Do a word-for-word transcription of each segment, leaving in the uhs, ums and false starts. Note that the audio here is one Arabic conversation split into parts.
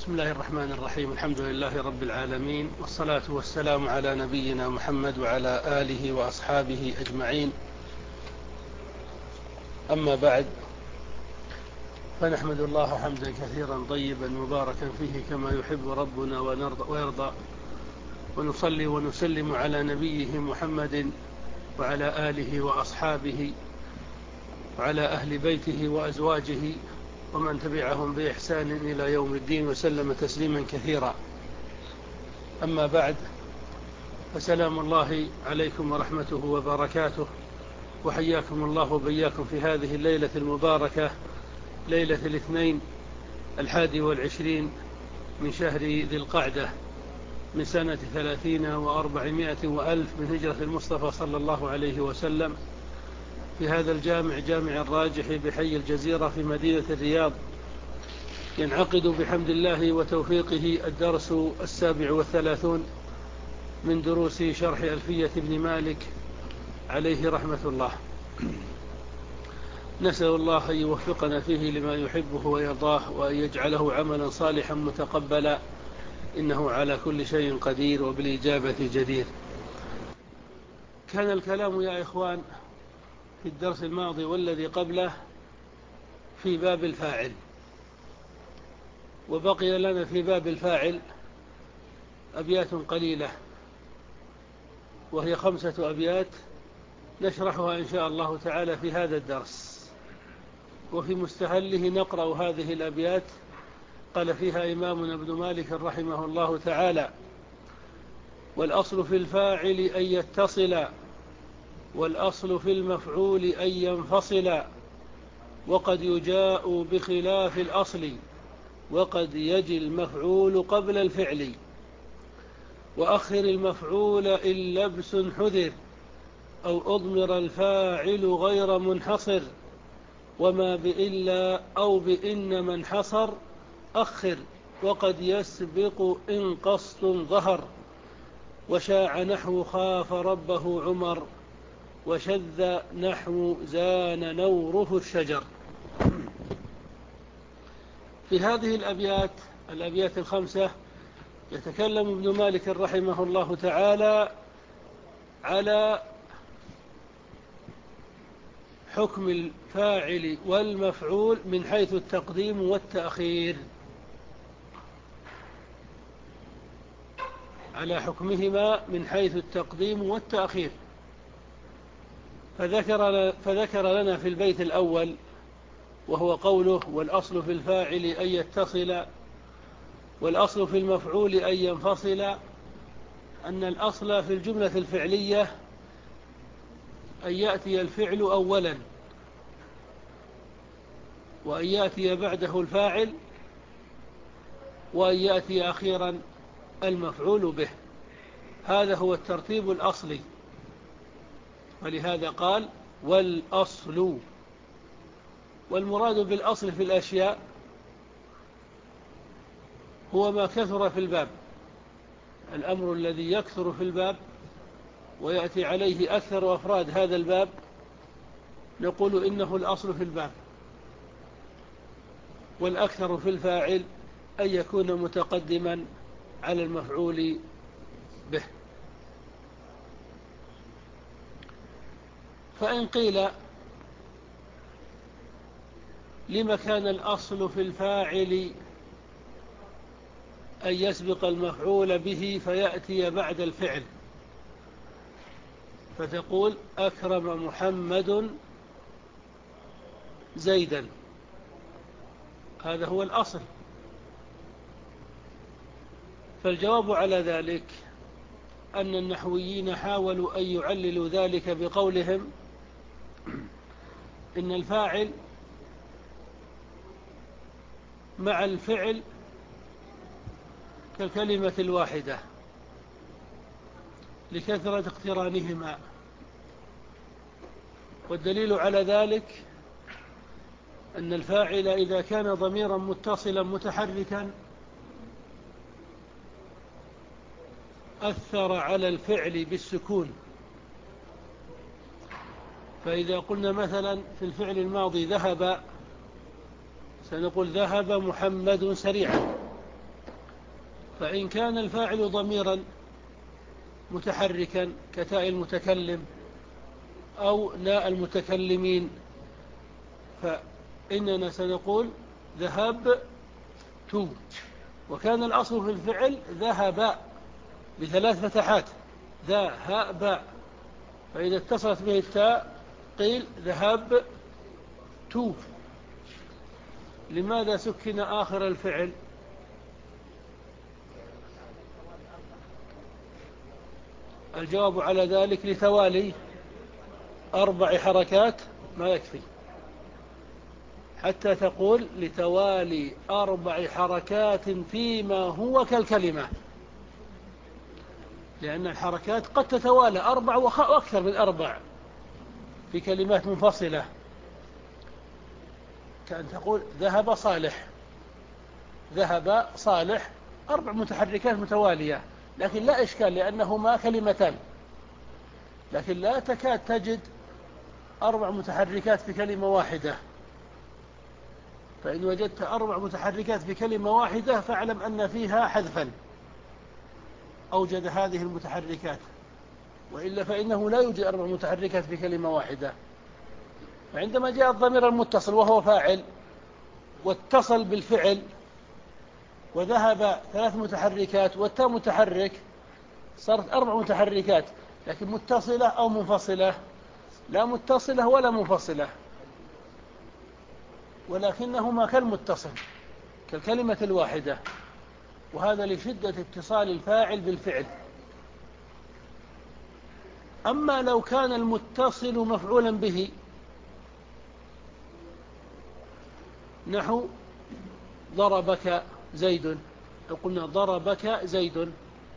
بسم الله الرحمن الرحيم. الحمد لله رب العالمين، والصلاة والسلام على نبينا محمد وعلى آله وأصحابه أجمعين. أما بعد، فنحمد الله حمدا كثيرا طيبا مباركا فيه كما يحب ربنا ويرضى، ونصلي ونسلم على نبيه محمد وعلى آله وأصحابه وعلى أهل بيته وأزواجه ومن تبعهم بإحسان إلى يوم الدين، وسلم تسليما كثيرا. أما بعد، فسلام الله عليكم ورحمته وبركاته، وحياكم الله وبياكم في هذه الليلة المباركة، ليلة الاثنين الحادي والعشرين من شهر ذي القعدة من سنة ثلاثين وأربعمائة وألف من هجرة المصطفى صلى الله عليه وسلم، في هذا الجامع، جامع الراجح بحي الجزيرة في مدينة الرياض. ينعقد بحمد الله وتوفيقه الدرس السابع والثلاثون من دروس شرح ألفية ابن مالك عليه رحمة الله. نسأل الله أن يوفقنا فيه لما يحبه ويرضاه، وأن يجعله عملا صالحا متقبلا، إنه على كل شيء قدير وبالإجابة جدير. كان الكلام يا إخوان في الدرس الماضي والذي قبله في باب الفاعل، وبقي لنا في باب الفاعل أبيات قليلة، وهي خمسة أبيات نشرحها إن شاء الله تعالى في هذا الدرس. وفي مستهله نقرأ هذه الأبيات. قال فيها إمامنا ابن مالك رحمه الله تعالى: والأصل في الفاعل أن يتصل، والأصل في المفعول أن ينفصل، وقد يجاء بخلاف الأصل، وقد يجي المفعول قبل الفعل، وأخر المفعول إن لبس حذر، أو أضمر الفاعل غير منحصر، وما بإلا أو بإن من حصر أخر، وقد يسبق إن قصد ظهر، وشاع نحو خاف ربه عمر، وشذ نحو زان نوره الشجر. في هذه الأبيات الأبيات الخمسة يتكلم ابن مالك رحمه الله تعالى على حكم الفاعل والمفعول من حيث التقديم والتأخير، على حكمهما من حيث التقديم والتأخير. فذكر, فذكر لنا في البيت الأول، وهو قوله: والأصل في الفاعل أن يتصل، والأصل في المفعول أن ينفصل، أن الأصل في الجملة الفعلية أن يأتي الفعل أولا، وأن يأتي بعده الفاعل، وأن يأتي أخيرا المفعول به. هذا هو الترتيب الأصلي، ولهذا قال: والأصل. والمراد بالأصل في الأشياء هو ما كثر في الباب، الأمر الذي يكثر في الباب ويأتي عليه أكثر أفراد هذا الباب نقول إنه الأصل في الباب. والأكثر في الفاعل أن يكون متقدما على المفعول به. فإن قيل: لما كان الأصل في الفاعل أن يسبق المفعول به فيأتي بعد الفعل؟ فتقول: أكرم محمد زيدا، هذا هو الأصل. فالجواب على ذلك أن النحويين حاولوا أن يعللوا ذلك بقولهم: إن الفاعل مع الفعل كالكلمة الواحدة لكثرة اقترانهما. والدليل على ذلك أن الفاعل إذا كان ضميرا متصلا متحركا أثر على الفعل بالسكون. فإذا قلنا مثلا في الفعل الماضي ذهب، سنقول: ذهب محمد سريعا، فإن كان الفاعل ضميرا متحركا كتاء المتكلم أو ناء المتكلمين فإننا سنقول ذهبت. وكان الأصل في الفعل ذهب بثلاث فتحات ذهب، فإذا اتصلت به التاء قيل ذهبت. لماذا سكن آخر الفعل؟ الجواب على ذلك لتوالي أربع حركات ما يكفي، حتى تقول لتوالي أربع حركات فيما هو كالكلمة، لأن الحركات قد تتوالى أربع وأكثر من أربع في كلمات منفصلة، كأن تقول ذهب صالح، ذهب صالح، أربع متحركات متوالية، لكن لا إشكال لأنهما كلمتان، لكن لا تكاد تجد أربع متحركات في كلمة واحدة. فإن وجدت أربع متحركات في كلمة واحدة فاعلم أن فيها حذفا أوجد هذه المتحركات، وإلا فإنه لا يوجد أربع متحركات في كلمة واحدة. فعندما جاء الضمير المتصل وهو فاعل واتصل بالفعل وذهب ثلاث متحركات والتاء متحرك صارت أربع متحركات، لكن متصلة أو منفصلة؟ لا متصلة ولا منفصلة، ولكنهما كالمتصل كالكلمة الواحدة، وهذا لشدة اتصال الفاعل بالفعل. أما لو كان المتصل مفعولا به نحو ضربك زيد، لو قلنا ضربك زيد،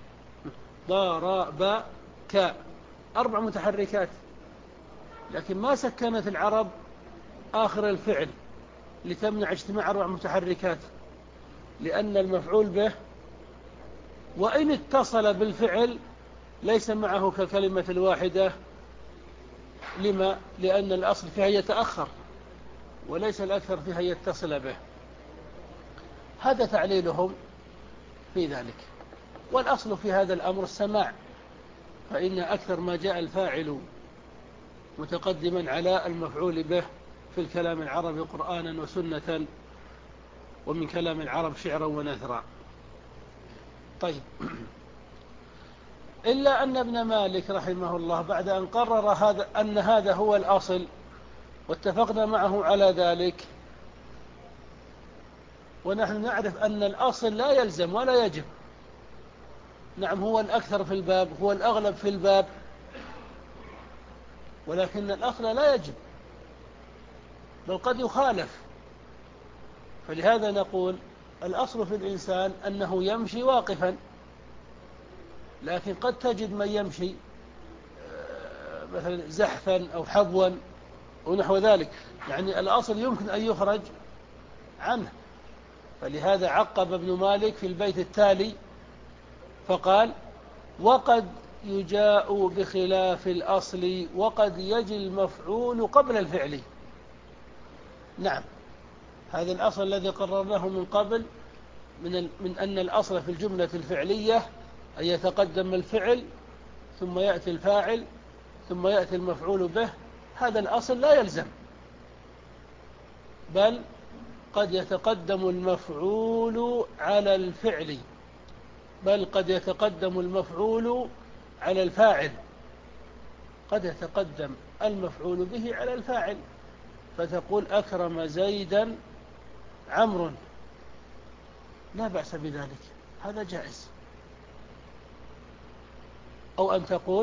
ضربك أربع متحركات، لكن ما سكنت العرب آخر الفعل لتمنع اجتماع أربع متحركات، لأن المفعول به وإن اتصل بالفعل ليس معه كالكلمة الواحدة. لما؟ لأن الأصل فيها يتأخر وليس الأكثر فيها يتصل به. هذا تعليلهم في ذلك، والأصل في هذا الأمر السماع، فإن أكثر ما جاء الفاعل متقدما على المفعول به في الكلام العربي قرآنا وسنة، ومن كلام العرب شعرا ونثرا. طيب، إلا أن ابن مالك رحمه الله بعد أن قرر هذا أن هذا هو الأصل واتفقنا معه على ذلك، ونحن نعرف أن الأصل لا يلزم ولا يجب، نعم هو الأكثر في الباب، هو الأغلب في الباب، ولكن الأصل لا يجب بل قد يخالف. فلهذا نقول الأصل في الإنسان أنه يمشي واقفا، لكن قد تجد من يمشي مثلا زحفا أو حبوا ونحو ذلك، يعني الأصل يمكن أن يخرج عنه. فلهذا عقب ابن مالك في البيت التالي فقال: وقد يجاء بخلاف الأصل وقد يجي المفعول قبل الفعل. نعم، هذا الأصل الذي قررناه من قبل من, من أن الأصل في الجملة الفعلية أن يتقدم الفعل ثم يأتي الفاعل ثم يأتي المفعول به، هذا الأصل لا يلزم، بل قد يتقدم المفعول على الفعل، بل قد يتقدم المفعول على الفاعل، قد يتقدم المفعول به على الفاعل، فتقول أكرم زيدا عمرو، لا بأس بذلك، هذا جائز. أو أن تقول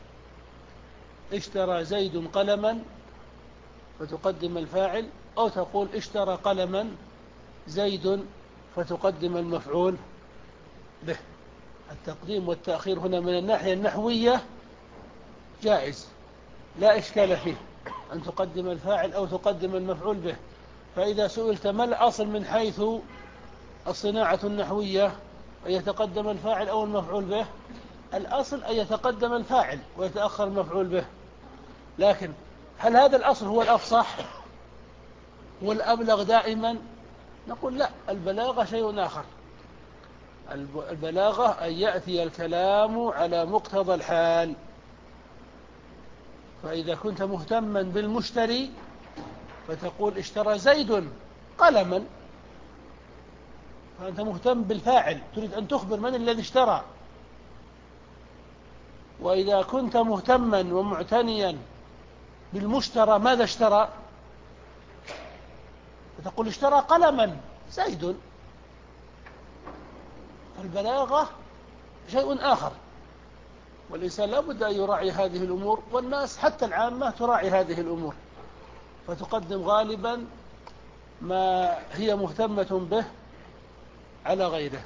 اشترى زيد قلما فتقدم الفاعل، أو تقول اشترى قلما زيد فتقدم المفعول به. التقديم والتأخير هنا من الناحية النحوية جائز، لا إشكال فيه أن تقدم الفاعل أو تقدم المفعول به. فإذا سئلت ما الأصل من حيث الصناعة النحوية، أن يتقدم الفاعل أو المفعول به، الأصل أن يتقدم الفاعل ويتأخر المفعول به. لكن هل هذا الأصل هو الأفصح والأبلغ دائما؟ نقول لا، البلاغة شيء آخر، البلاغة أن يأتي الكلام على مقتضى الحال. فإذا كنت مهتما بالمشتري فتقول اشترى زيد قلما، فأنت مهتم بالفاعل، تريد أن تخبر من الذي اشترى. وإذا كنت مهتما ومعتنيا بالمشترى ماذا اشترى، فتقول اشترى قلما زيد. البلاغة شيء آخر، والإنسان لا بد أن يراعي هذه الأمور، والناس حتى العامة تراعي هذه الأمور، فتقدم غالبا ما هي مهتمة به على غيره.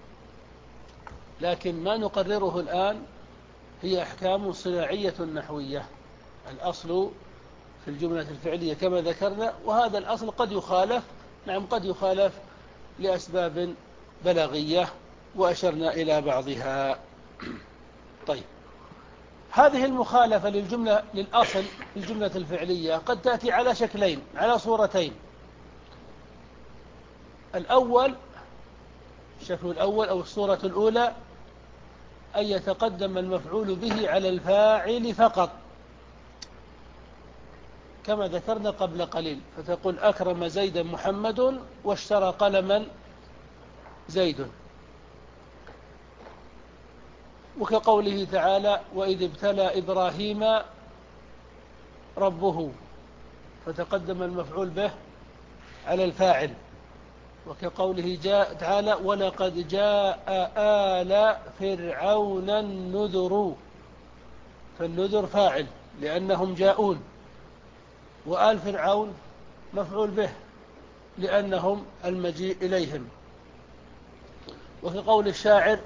لكن ما نقرره الآن هي أحكام صناعية نحوية. الأصل في الجملة الفعلية كما ذكرنا، وهذا الأصل قد يخالف، نعم قد يخالف لأسباب بلاغية وأشرنا إلى بعضها. طيب، هذه المخالفة للجملة للأصل في الجملة الفعلية قد تأتي على شكلين، على صورتين. الأول، الشكل الأول أو الصورة الأولى، أن يتقدم المفعول به على الفاعل فقط كما ذكرنا قبل قليل، فتقول أكرم زيدا محمد واشترى قلما زيد. وكقوله تعالى وإذ ابتلى إبراهيم ربه، فتقدم المفعول به على الفاعل. وكقوله جاء تعالى ولقد جاء آل فرعون النذر، فالنذر فاعل لأنهم جاءون، وآل فرعون مفعول به لأنهم المجيء إليهم. وكقول الشاعر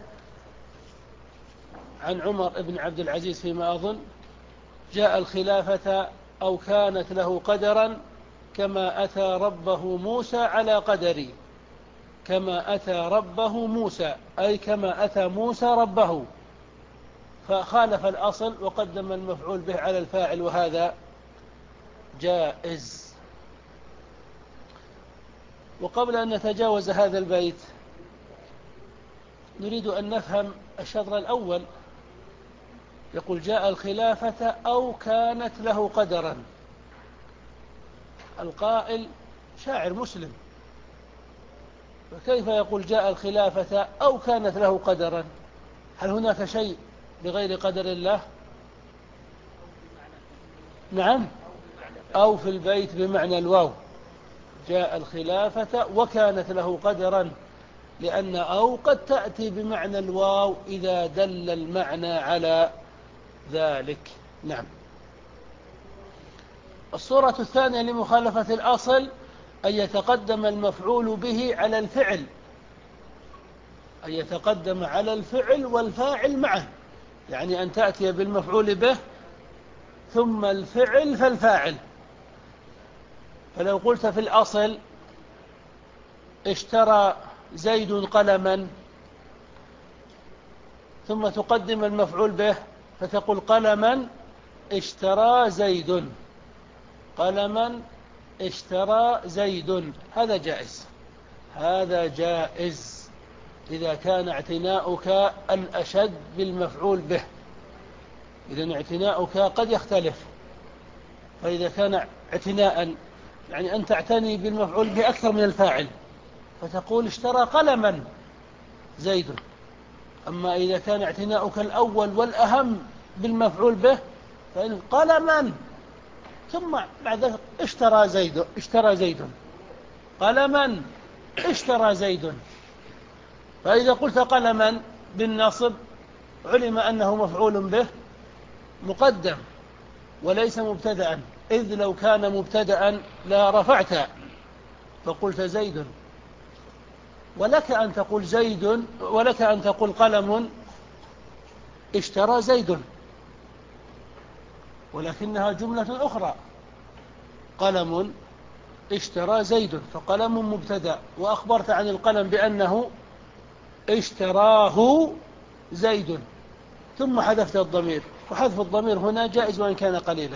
عن عمر بن عبد العزيز فيما أظن جاء الخلافة أو كانت له قدرا كما أتى ربه موسى على قدري، كما أتى ربه موسى أي كما أتى موسى ربه، فخالف الأصل وقدم المفعول به على الفاعل، وهذا جائز. وقبل أن نتجاوز هذا البيت نريد أن نفهم الشطر الأول. يقول جاء الخلافة أو كانت له قدرا. القائل شاعر مسلم، فكيف يقول جاء الخلافة أو كانت له قدرا؟ هل هناك شيء بغير قدر الله؟ نعم، أو في البيت بمعنى الواو. جاء الخلافة وكانت له قدرا، لأن أو قد تأتي بمعنى الواو إذا دل المعنى على ذلك. نعم. الصورة الثانية لمخالفة الأصل أن يتقدم المفعول به على الفعل، أن يتقدم على الفعل والفاعل معه، يعني أن تأتي بالمفعول به ثم الفعل فالفاعل. فلو قلت في الأصل اشترى زيد قلما، ثم تقدم المفعول به فتقول قلما اشترى زيد، قلما اشترى زيد، هذا جائز، هذا جائز إذا كان اعتناؤك الأشد بالمفعول به. إذن اعتناؤك قد يختلف، فإذا كان اعتناء يعني أن تعتني بالمفعول به أكثر من الفاعل فتقول اشترى قلما زيد. أما إذا كان اعتناؤك الأول والأهم بالمفعول به فإن قلما ثم بعد ذلك اشترى زيد، اشترى زيد قلما اشترى زيد. فإذا قلت قلما بالنصب علم أنه مفعول به مقدم وليس مبتدأ، إذ لو كان مبتدأ لا رفعت فقلت زيد. ولك أن تقول زيد، ولك أن تقول قلم اشترى زيد، ولكنها جملة أخرى. قلم اشترى زيد، فقلم مبتدأ، وأخبرت عن القلم بأنه اشتراه زيد، ثم حذفت الضمير، وحذف الضمير هنا جائز وإن كان قليلا،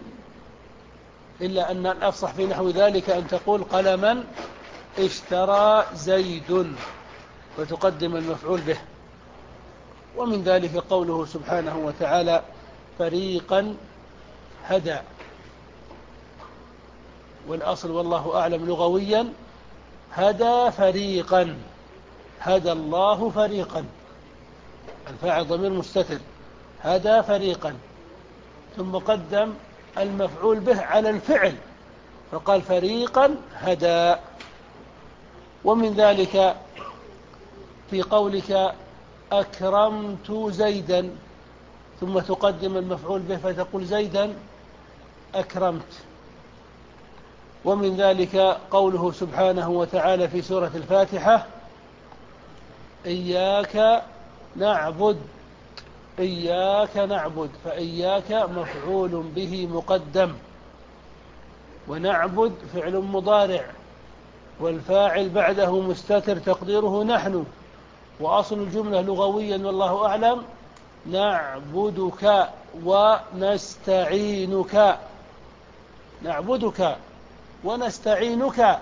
إلا أن الأفصح في نحو ذلك أن تقول قلما اشترى زيد. فتقدم المفعول به. ومن ذلك قوله سبحانه وتعالى فريقا هدى، والأصل والله أعلم لغويا هدى فريقا، هدى الله فريقا، الفاعل ضمير مستتر، هدى فريقا، ثم قدم المفعول به على الفعل فقال فريقا هدى. ومن ذلك في قولك أكرمت زيدا، ثم تقدم المفعول به فتقول زيدا أكرمت. ومن ذلك قوله سبحانه وتعالى في سورة الفاتحة إياك نعبد، إياك نعبد، فإياك مفعول به مقدم، ونعبد فعل مضارع، والفاعل بعده مستتر تقديره نحن، وأصل الجملة لغويا والله أعلم نعبدك ونستعينك، نعبدك ونستعينك.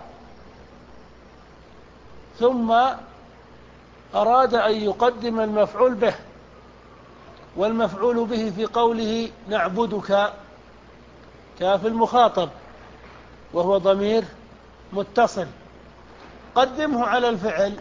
ثم أراد أن يقدم المفعول به، والمفعول به في قوله نعبدك كاف المخاطب وهو ضمير متصل، قدمه على الفعل،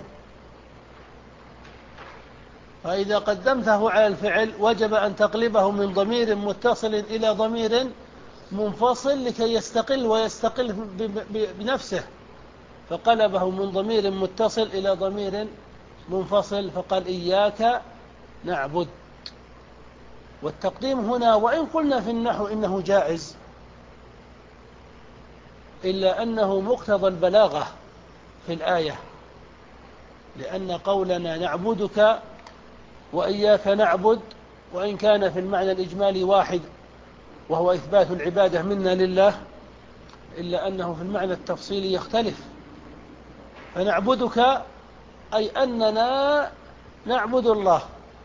فإذا قدمته على الفعل وجب أن تقلبه من ضمير متصل إلى ضمير منفصل لكي يستقل ويستقل بنفسه، فقلبه من ضمير متصل إلى ضمير منفصل فقال إياك نعبد. والتقديم هنا وإن قلنا في النحو إنه جائز إلا أنه مقتضى البلاغة في الآية، لأن قولنا نعبدك وإياك نعبد وإن كان في المعنى الإجمالي واحد وهو إثبات العبادة منا لله، إلا أنه في المعنى التفصيلي يختلف. فنعبدك أي أننا نعبد الله،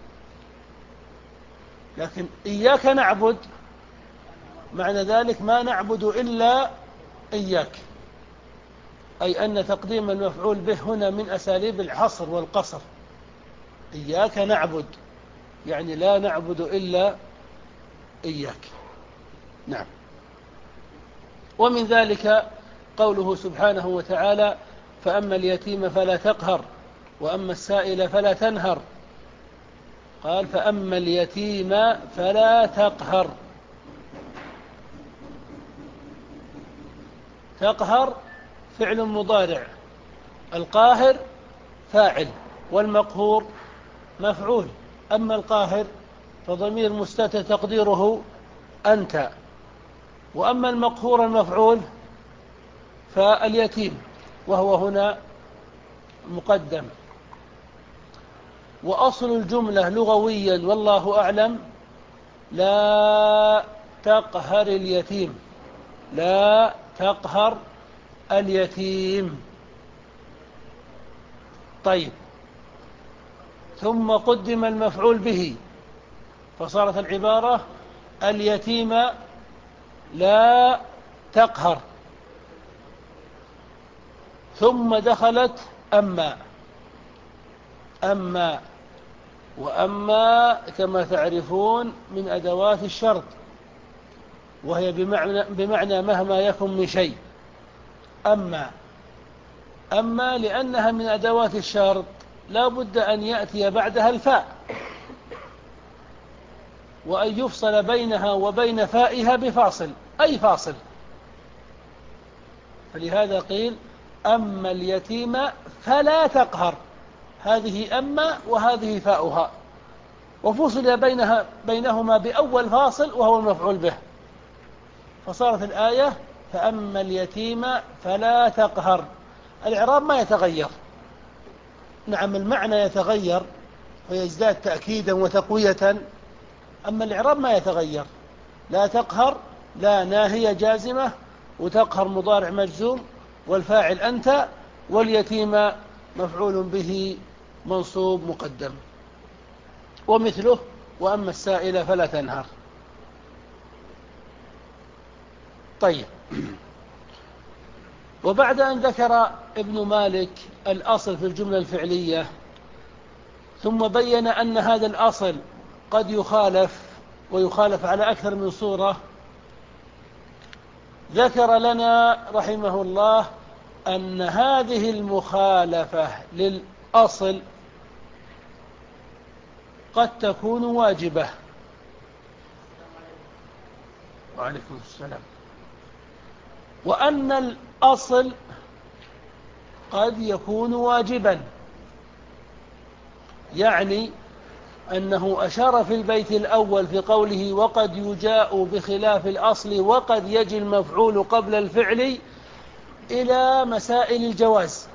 لكن إياك نعبد معنى ذلك ما نعبد إلا إياك، أي أن تقديم المفعول به هنا من أساليب الحصر والقصر، إياك نعبد يعني لا نعبد إلا إياك. نعم. ومن ذلك قوله سبحانه وتعالى فأما اليتيم فلا تقهر وأما السائل فلا تنهر، قال فأما اليتيم فلا تقهر، تقهر فعل مضارع، القاهر فاعل، والمقهور مفعول. أما القاهر فضمير مستتر تقديره أنت، وأما المقهور المفعول فاليتيم وهو هنا مقدم. وأصل الجملة لغويا والله أعلم لا تقهر اليتيم، لا تقهر اليتيم. طيب، ثم قدم المفعول به فصارت العبارة اليتيم لا تقهر، ثم دخلت أما، أما وأما كما تعرفون من أدوات الشرط، وهي بمعنى, بمعنى مهما يكن من شيء. أما أما لأنها من أدوات الشرط لا بد أن يأتي بعدها الفاء، وأن يفصل بينها وبين فائها بفاصل، أي فاصل. فلهذا قيل أما اليتيم فلا تقهر، هذه أما وهذه فاؤها، وفصل بينها بينهما بأول فاصل وهو المفعول به، فصارت الآية فأما اليتيم فلا تقهر. الإعراب ما يتغير، نعم المعنى يتغير ويزداد تأكيدا وتقوية، أما الإعراب ما يتغير. لا تقهر لا ناهية جازمة، وتقهر مضارع مجزوم، والفاعل أنت، واليتيم مفعول به منصوب مقدم. ومثله وأما السائل فلا تنهر. طيب، وبعد أن ذكر ابن مالك الأصل في الجملة الفعلية ثم بين أن هذا الأصل قد يخالف، ويخالف على أكثر من صورة. ذكر لنا رحمه الله أن هذه المخالفة للأصل قد تكون واجبة. وعليكم السلام. وأن الأصل قد يكون واجبا، يعني أنه أشار في البيت الأول في قوله وقد يجاء بخلاف الأصل وقد يجي المفعول قبل الفعل إلى مسائل الجواز.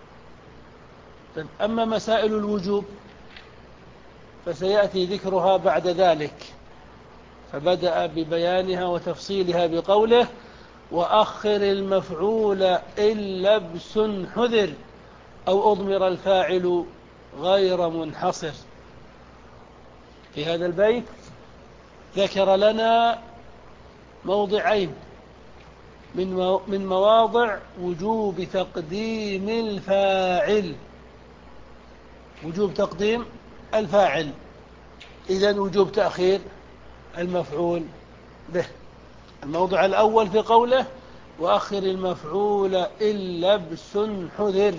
أما مسائل الوجوب فسيأتي ذكرها بعد ذلك، فبدأ ببيانها وتفصيلها بقوله وأخر المفعول إن لبس حذر أو أضمر الفاعل غير منحصر. في هذا البيت ذكر لنا موضعين من مواضع وجوب تقديم الفاعل، وجوب تقديم الفاعل، إذن وجوب تأخير المفعول به. الموضع الأول في قوله وأخر المفعول إن لبس حذر،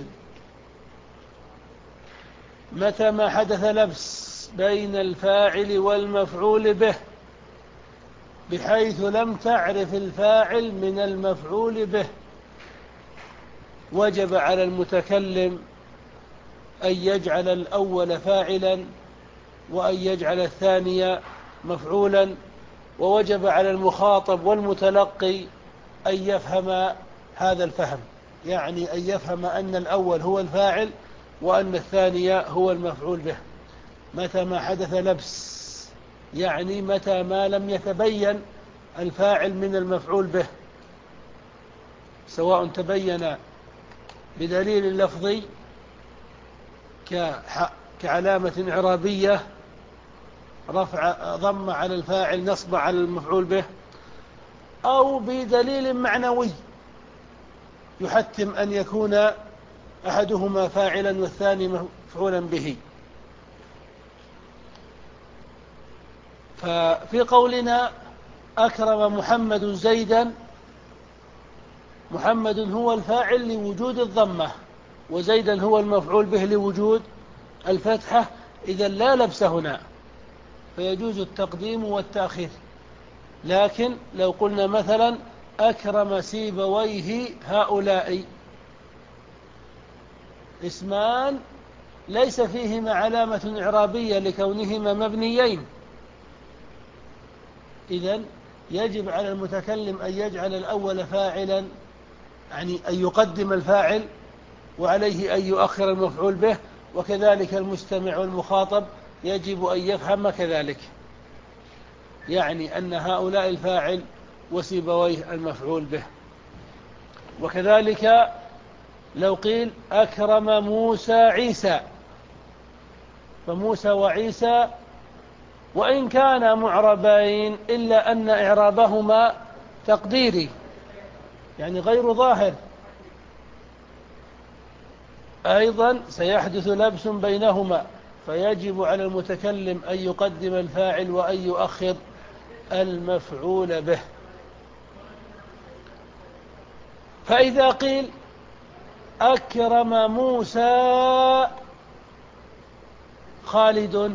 متى ما حدث لبس بين الفاعل والمفعول به بحيث لم تعرف الفاعل من المفعول به، وجب على المتكلم أن يجعل الأول فاعلا وأن يجعل الثاني مفعولا، ووجب على المخاطب والمتلقي أن يفهم هذا الفهم، يعني أن يفهم أن الأول هو الفاعل وأن الثاني هو المفعول به. متى ما حدث لبس، يعني متى ما لم يتبين الفاعل من المفعول به، سواء تبين بدليل لفظي كعلامة إعرابية رفع ضم على الفاعل نصب على المفعول به، أو بدليل معنوي يحتم أن يكون أحدهما فاعلا والثاني مفعولا به. ففي قولنا أكرم محمد زيدا، محمد هو الفاعل لوجود الضمة وزيدا هو المفعول به لوجود الفتحة، إذا لا لبس هنا فيجوز التقديم والتأخير. لكن لو قلنا مثلا أكرم سيبويه هؤلاء، اسمان ليس فيهما علامة إعرابية لكونهما مبنيين، إذن يجب على المتكلم أن يجعل الأول فاعلا، يعني أن يقدم الفاعل وعليه أن يؤخر المفعول به، وكذلك المستمع والمخاطب يجب أن يفهم كذلك، يعني أن هؤلاء الفاعل وسيبويه المفعول به. وكذلك لو قيل أكرم موسى عيسى، فموسى وعيسى وإن كانا معربين إلا أن إعرابهما تقديري، يعني غير ظاهر، أيضا سيحدث لبس بينهما، فيجب على المتكلم أن يقدم الفاعل وأن يؤخر المفعول به. فإذا قيل أكرم موسى خالد،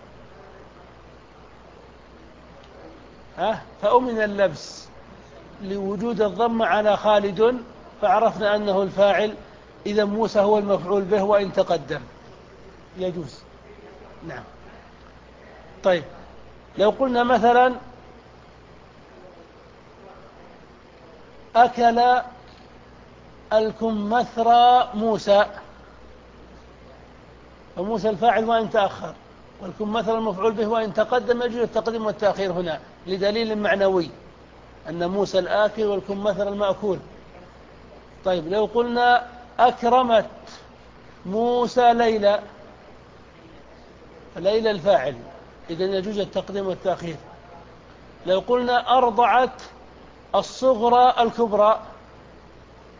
ها فأمن اللبس لوجود الضم على خالد، فعرفنا أنه الفاعل، إذا موسى هو المفعول به وإن تقدم يجوز. نعم. طيب لو قلنا مثلا أكل الكمثرى موسى، فموسى الفاعل وإن تأخر، والكمثرى المفعول به وإن تقدم، يجوز التقديم والتأخير هنا لدليل معنوي أن موسى الآكل والكمثرى المأكول. طيب لو قلنا أكرمت موسى ليلى، ليلى الفاعل، إذن يجوز التقديم والتأخير. لو قلنا أرضعت الصغرى الكبرى،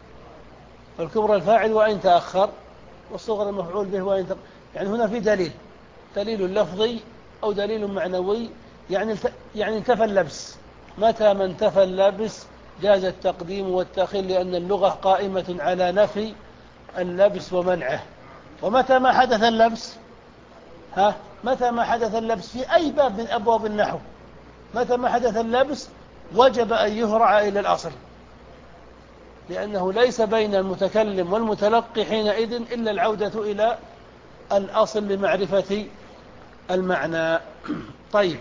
فالكبرى الفاعل وإن تأخر والصغرى المفعول به وإن تأخر، يعني هنا في دليل دليل لفظي أو دليل معنوي، يعني يعني انتفى اللبس. متى ما انتفى اللبس جاز التقديم والتأخير، لأن اللغة قائمة على نفي اللبس ومنعه. ومتى ما حدث اللبس ها متى ما حدث اللبس في أي باب من أبواب النحو، متى ما حدث اللبس وجب أن يهرع إلى الأصل، لأنه ليس بين المتكلم والمتلقي حينئذ إلا العودة إلى الأصل لمعرفة المعنى. طيب،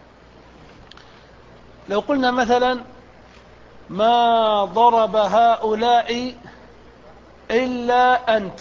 لو قلنا مثلا ما ضرب هؤلاء إلا أنت،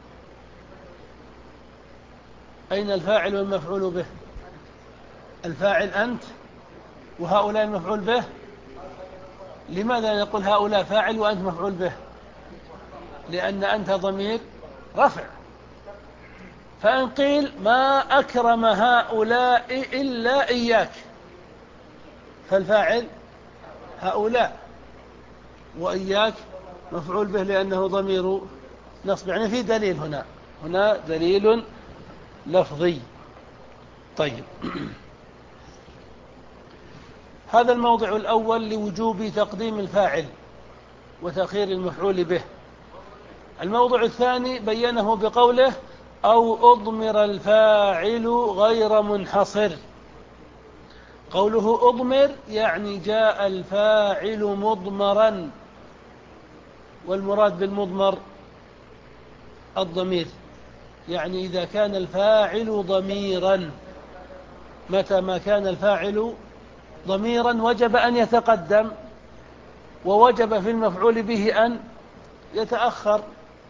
أين الفاعل والمفعول به؟ الفاعل أنت، وهؤلاء المفعول به. لماذا نقول هؤلاء فاعل وأنت مفعول به؟ لأن أنت ضمير رفع. فإن قيل ما أكرم هؤلاء إلا إياك، فالفاعل هؤلاء، وإياك مفعول به لأنه ضمير نصب. يعني في دليل هنا هنا دليل لفظي. طيب، هذا الموضع الأول لوجوب تقديم الفاعل وتأخير المفعول به. الموضع الثاني بينه بقوله أو أضمر الفاعل غير منحصر. قوله أضمر يعني جاء الفاعل مضمرا، والمراد بالمضمر الضمير، يعني إذا كان الفاعل ضميرا. متى ما كان الفاعل ضميرا وجب أن يتقدم، ووجب في المفعول به أن يتأخر،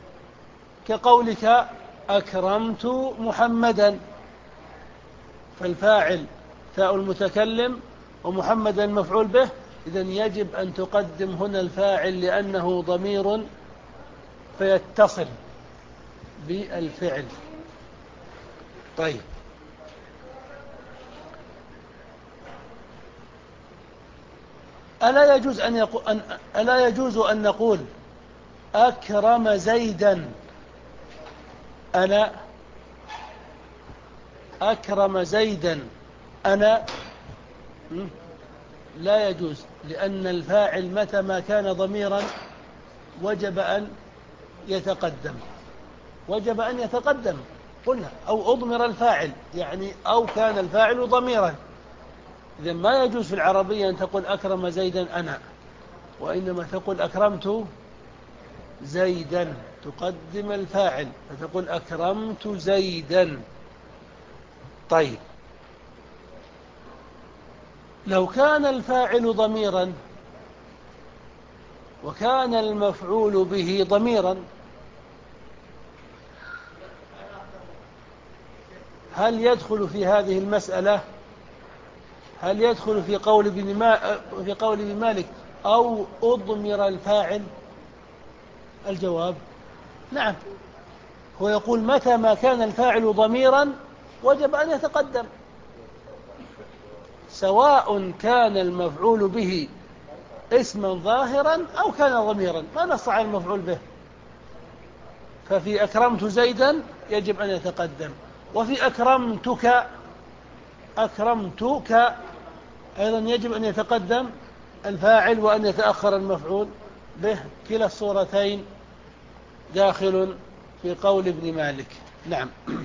كقولك أكرمت محمدا، فالفاعل تاء المتكلم ومحمدا المفعول به، إذن يجب أن تقدم هنا الفاعل لأنه ضمير فيتصل بالفعل. طيب، ألا يجوز أن يقول أن ألا يجوز أن نقول أكرم زيدا أنا؟ أكرم زيدا أنا لا يجوز، لأن الفاعل متى ما كان ضميرا وجب أن يتقدم وجب أن يتقدم قلنا أو أضمر الفاعل، يعني أو كان الفاعل ضميرا. إذن ما يجوز في العربية أن تقول أكرم زيدا أنا، وإنما تقول أكرمت زيدا، تقدم الفاعل فتقول أكرمت زيدا. طيب، لو كان الفاعل ضميرا وكان المفعول به ضميرا، هل يدخل في هذه المسألة هل يدخل في قول ابن ما في قول ابن مالك أو أضمر الفاعل؟ الجواب نعم. هو يقول متى ما كان الفاعل ضميرا وجب أن يتقدم، سواء كان المفعول به اسما ظاهرا أو كان ضميرا، ما نص على المفعول به. ففي أكرمت زيدا يجب أن يتقدم، وفي أكرمتك أكرمتك أيضا يجب أن يتقدم الفاعل وأن يتأخر المفعول به. كلا الصورتين داخل في قول ابن مالك. نعم.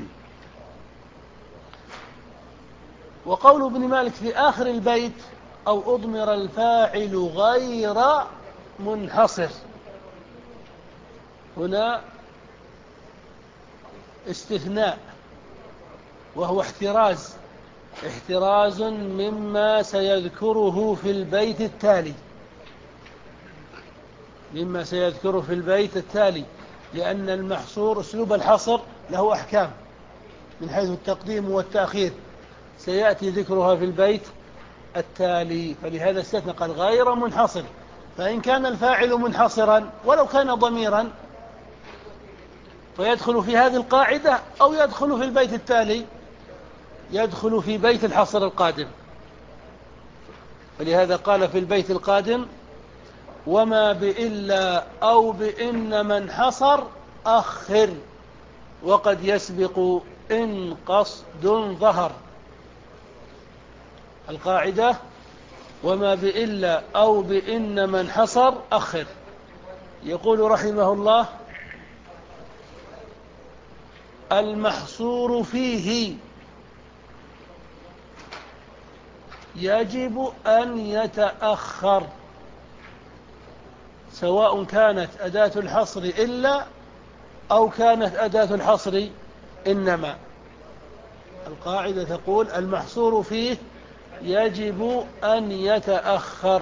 وقول ابن مالك في آخر البيت أو أضمر الفاعل غير منحصر، هنا استثناء، وهو احتراز احتراز مما سيذكره في البيت التالي مما سيذكره في البيت التالي لأن المحصور أسلوب الحصر له أحكام من حيث التقديم والتأخير، سيأتي ذكرها في البيت التالي. فلهذا استثنى قال غير منحصر، فإن كان الفاعل منحصرا ولو كان ضميرا فيدخل في هذه القاعدة أو يدخل في البيت التالي، يدخل في بيت الحصر القادم. فلهذا قال في البيت القادم وما بإلا أو بإن من حصر أخر وقد يسبق إن قصد ظهر. القاعدة: وما بإلا أو بإن من حصر أخر. يقول رحمه الله: المحصور فيه يجب أن يتأخر، سواء كانت أداة الحصر إلا أو كانت أداة الحصر إنما. القاعدة تقول: المحصور فيه يجب أن يتأخر.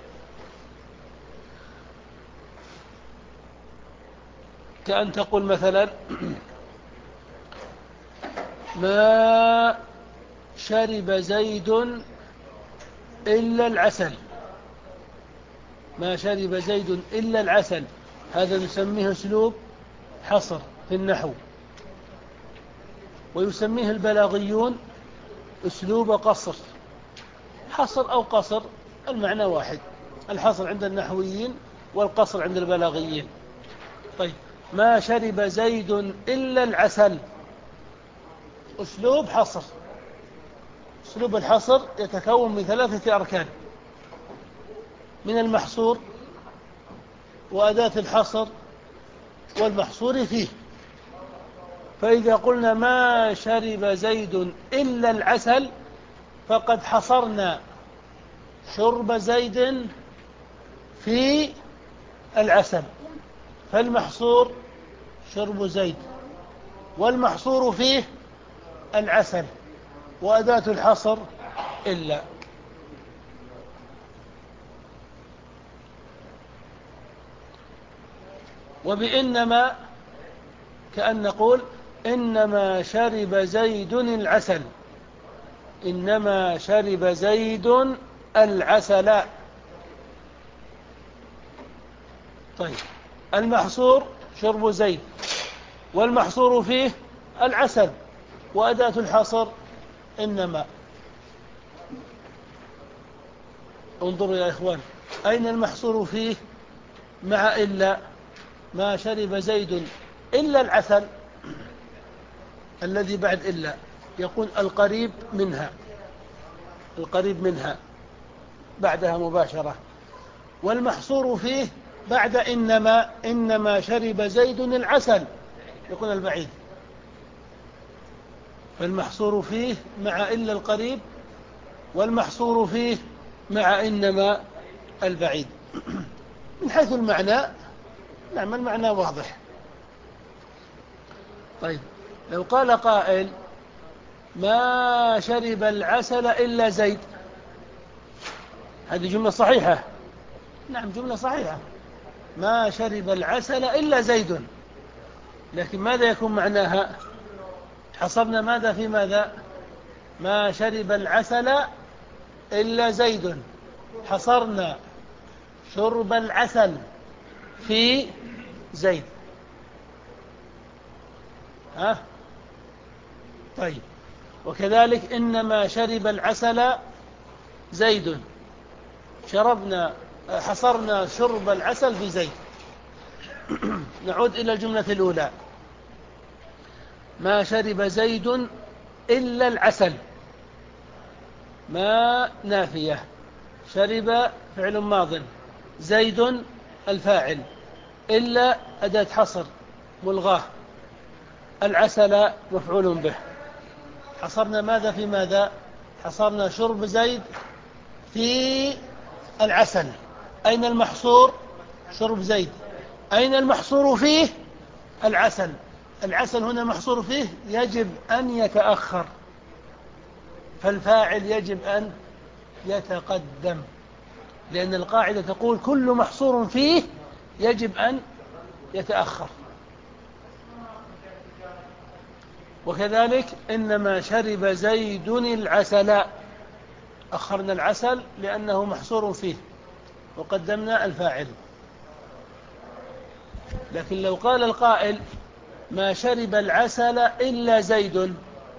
كأن تقول مثلا: ما شرب زيد إلا العسل. ما شرب زيد إلا العسل، هذا نسميه أسلوب حصر في النحو، ويسميه البلاغيون أسلوب قصر. حصر أو قصر المعنى واحد، الحصر عند النحويين والقصر عند البلاغيين. طيب، ما شرب زيد إلا العسل، أسلوب حصر. أسلوب الحصر يتكون من ثلاثة أركان: من المحصور، وأداة الحصر، والمحصور فيه. فإذا قلنا ما شرب زيد إلا العسل، فقد حصرنا شرب زيد في العسل، فالمحصور شرب زيد، والمحصور فيه العسل، وأداة الحصر إلا. وبإنما كأن نقول: إنما شرب زيد العسل. إنما شرب زيد العسل. طيب، المحصور شرب زيد، والمحصور فيه العسل، وأداة الحصر إنما. انظروا يا إخوان، أين المحصور فيه مع إلا؟ ما شرب زيد إلا العسل، الذي بعد إلا يكون القريب منها، القريب منها بعدها مباشرة. والمحصور فيه بعد إنما: إنما شرب زيد العسل، يكون البعيد. فالمحصور فيه مع إلا القريب، والمحصور فيه مع إنما البعيد. من حيث المعنى، نعم، المعنى واضح. طيب، لو قال قائل: ما شرب العسل إلا زيد، هذه جملة صحيحة. نعم، جملة صحيحة. ما شرب العسل إلا زيد، لكن ماذا يكون معناها؟ حصرنا ماذا في ماذا؟ ما شرب العسل إلا زيد، حصرنا شرب العسل في زيد. ها؟ طيب، وكذلك إنما شرب العسل زيد، شربنا حصرنا شرب العسل في زيد. نعود إلى الجملة الأولى: ما شرب زيد إلا العسل. ما نافية، شرب فعل ماض، زيد الفاعل، إلا أداة حصر ملغاه، العسل مفعول به. حصرنا ماذا في ماذا؟ حصرنا شرب زيد في العسل. أين المحصور؟ شرب زيد. أين المحصور فيه؟ العسل. العسل هنا محصور فيه يجب أن يتأخر، فالفاعل يجب أن يتقدم، لأن القاعدة تقول: كل محصور فيه يجب أن يتأخر. وكذلك إنما شرب زيد العسل، أخرنا العسل لأنه محصور فيه وقدمنا الفاعل. لكن لو قال القائل: ما شرب العسل إلا زيد،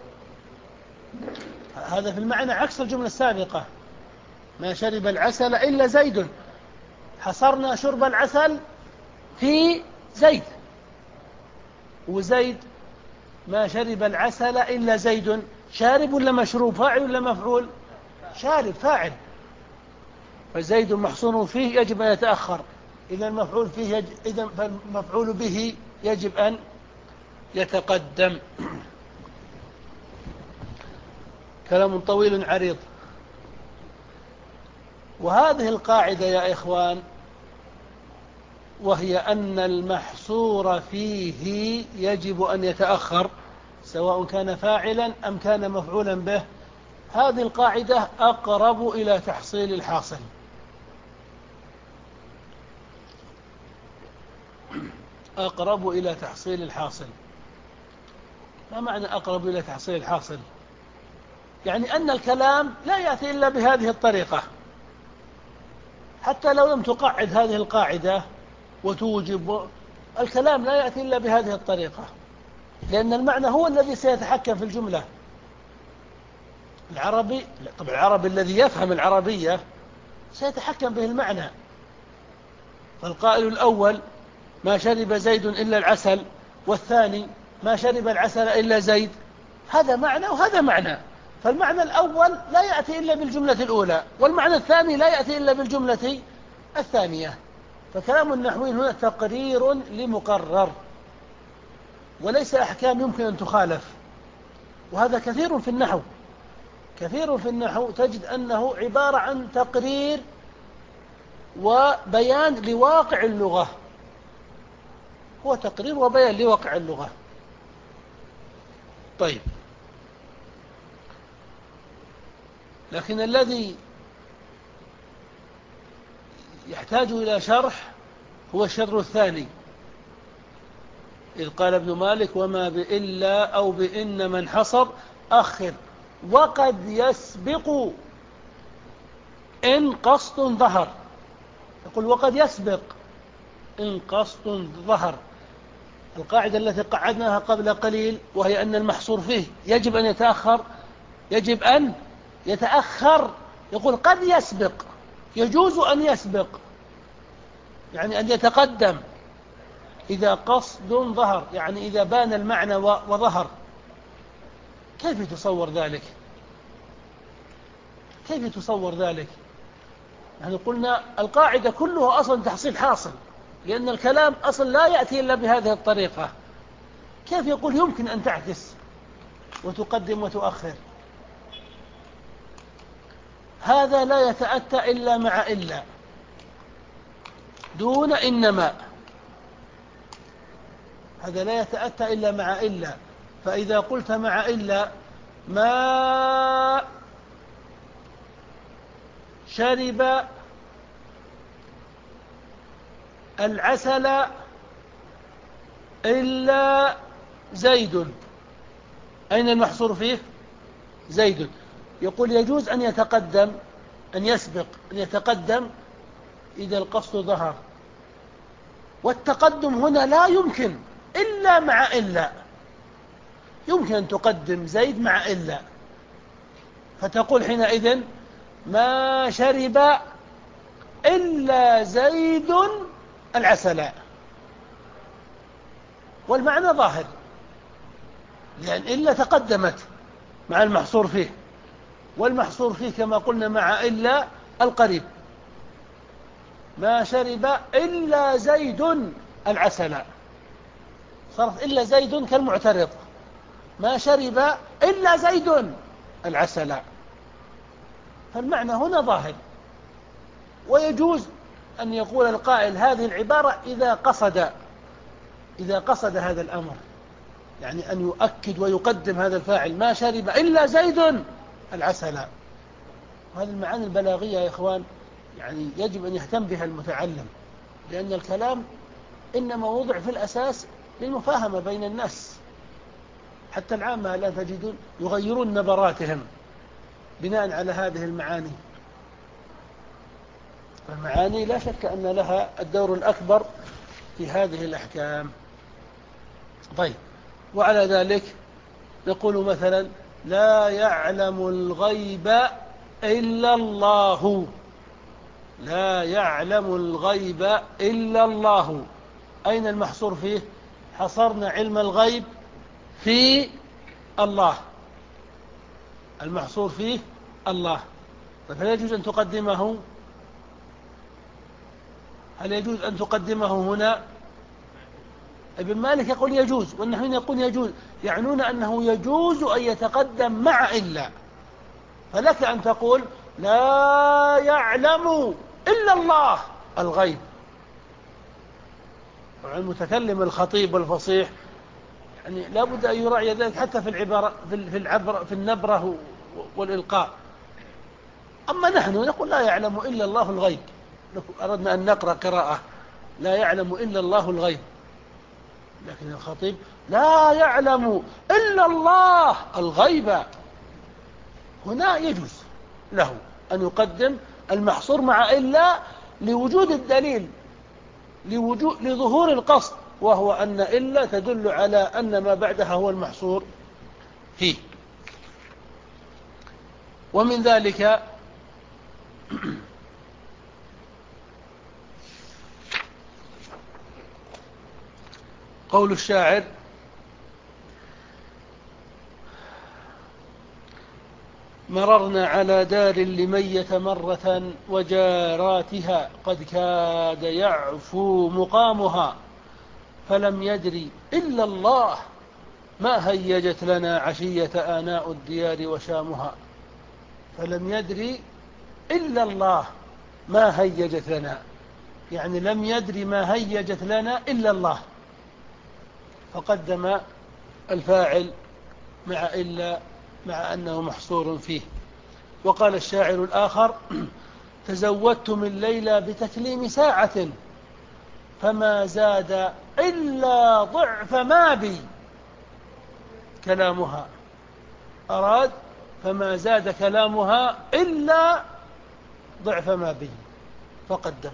هذا في المعنى عكس الجملة السابقة. ما شرب العسل إلا زيد، حصرنا شرب العسل في زيد، وزيد ما شرب العسل إلا زيد. شارب ولا مشروب؟ فاعل ولا مفعول؟ شارب، فاعل. فزيد محصور فيه يجب أن يتأخر، إذا المفعول فيه يج... إذا فالمفعول به يجب أن يتقدم. كلام طويل عريض. وهذه القاعدة يا إخوان، وهي أن المحصور فيه يجب أن يتأخر سواء كان فاعلا أم كان مفعولا به، هذه القاعدة أقرب إلى تحصيل الحاصل. أقرب إلى تحصيل الحاصل. ما معنى أقرب إلى تحصيل الحاصل؟ يعني أن الكلام لا يأتي إلا بهذه الطريقة، حتى لو لم تقعد هذه القاعدة وتوجب، الكلام لا يأتي إلا بهذه الطريقة، لأن المعنى هو الذي سيتحكم في الجملة. العربي، طبعا العربي الذي يفهم العربية سيتحكم به المعنى. فالقائل الأول ما شرب زيد إلا العسل، والثاني ما شرب العسل إلا زيد، هذا معنى وهذا معنى. فالمعنى الأول لا يأتي إلا بالجملة الأولى، والمعنى الثاني لا يأتي إلا بالجملة الثانية. فكلام النحويين هنا تقرير لمقرر، وليس أحكام يمكن أن تخالف. وهذا كثير في النحو، كثير في النحو تجد أنه عبارة عن تقرير وبيان لواقع اللغة، هو تقرير وبيان لواقع اللغة. طيب، لكن الذي يحتاج إلى شرح هو الشطر الثاني، إذ قال ابن مالك وما بإلا أو بإن من حصر أخر وقد يسبق إن قصد ظهر. يقول وقد يسبق إن قصد ظهر. القاعدة التي قعدناها قبل قليل، وهي أن المحصور فيه يجب أن يتأخر، يجب أن يتأخر. يقول قد يسبق، يجوز أن يسبق، يعني أن يتقدم إذا قصد ظهر، يعني إذا بان المعنى وظهر. كيف يتصور ذلك؟ كيف يتصور ذلك؟ يعني قلنا القاعدة كلها أصلا تحصيل حاصل، لأن الكلام أصلا لا يأتي إلا بهذه الطريقة. كيف يقول يمكن أن تعكس وتقدم وتؤخر؟ هذا لا يتأتى إلا مع إلا دون إنما، هذا لا يتأتى إلا مع إلا. فإذا قلت مع إلا ما شرب العسل إلا زيد، أين المحصور فيه؟ زيد. يقول يجوز أن يتقدم، أن يسبق، أن يتقدم إذا القصد ظهر. والتقدم هنا لا يمكن إلا مع إلا، يمكن أن تقدم زيد مع إلا، فتقول حينئذ ما شرب إلا زيد العسل، والمعنى ظاهر، لأن إلا تقدمت مع المحصور فيه، والمحصور فيه كما قلنا مع إلا القريب. ما شرب إلا زيد العسل، صارت إلا زيد كالمعترض، ما شرب إلا زيد العسل، فالمعنى هنا ظاهر. ويجوز أن يقول القائل هذه العبارة إذا قصد إذا قصد هذا الأمر، يعني أن يؤكد ويقدم هذا الفاعل ما شرب إلا زيد العسل. وهذه المعاني البلاغية يا إخوان يعني يجب أن يهتم بها المتعلم، لأن الكلام إنما وضع في الأساس للمفاهمة بين الناس. حتى العامة لا تجدون يغيرون نبراتهم بناء على هذه المعاني. فالمعاني لا شك أن لها الدور الأكبر في هذه الأحكام. طيب، وعلى ذلك نقول مثلا لا يعلم الغيب إلا الله، لا يعلم الغيب إلا الله. أين المحصور فيه؟ حصرنا علم الغيب في الله، المحصور فيه الله. فهل يجوز أن تقدمه هل يجوز أن تقدمه هنا؟ ابن مالك يقول يجوز، والنحويون يقول يجوز، يعنون أنه يجوز أن يتقدم مع إلا. فلك أن تقول لا يعلم إلا الله الغيب. المتكلم الخطيب والفصيح يعني لا بد أن يراعي ذلك حتى في العبارة في العبر في النبرة والإلقاء. أما نحن نقول لا يعلم إلا الله الغيب، أردنا أن نقرأ قراءة لا يعلم إلا الله الغيب، لكن الخطيب لا يعلم إلا الله الغيب. هنا يجوز له أن يقدم المحصور مع إلا لوجود الدليل، لوجود لظهور القصد، وهو أن إلا تدل على أن ما بعدها هو المحصور فيه. ومن ذلك قول الشاعر: مررنا على دار لمية مرة وجاراتها قد كاد يعفو مقامها، فلم يدري إلا الله ما هيجت لنا عشية آناء الديار وشامها. فلم يدري إلا الله ما هيجت لنا، يعني لم يدري ما هيجت لنا إلا الله، فقدم الفاعل مع إلا مع أنه محصور فيه. وقال الشاعر الآخر: تزودت من ليلى بتكليم ساعة فما زاد إلا ضعف ما بي كلامها. أراد فما زاد كلامها إلا ضعف ما به فقدم.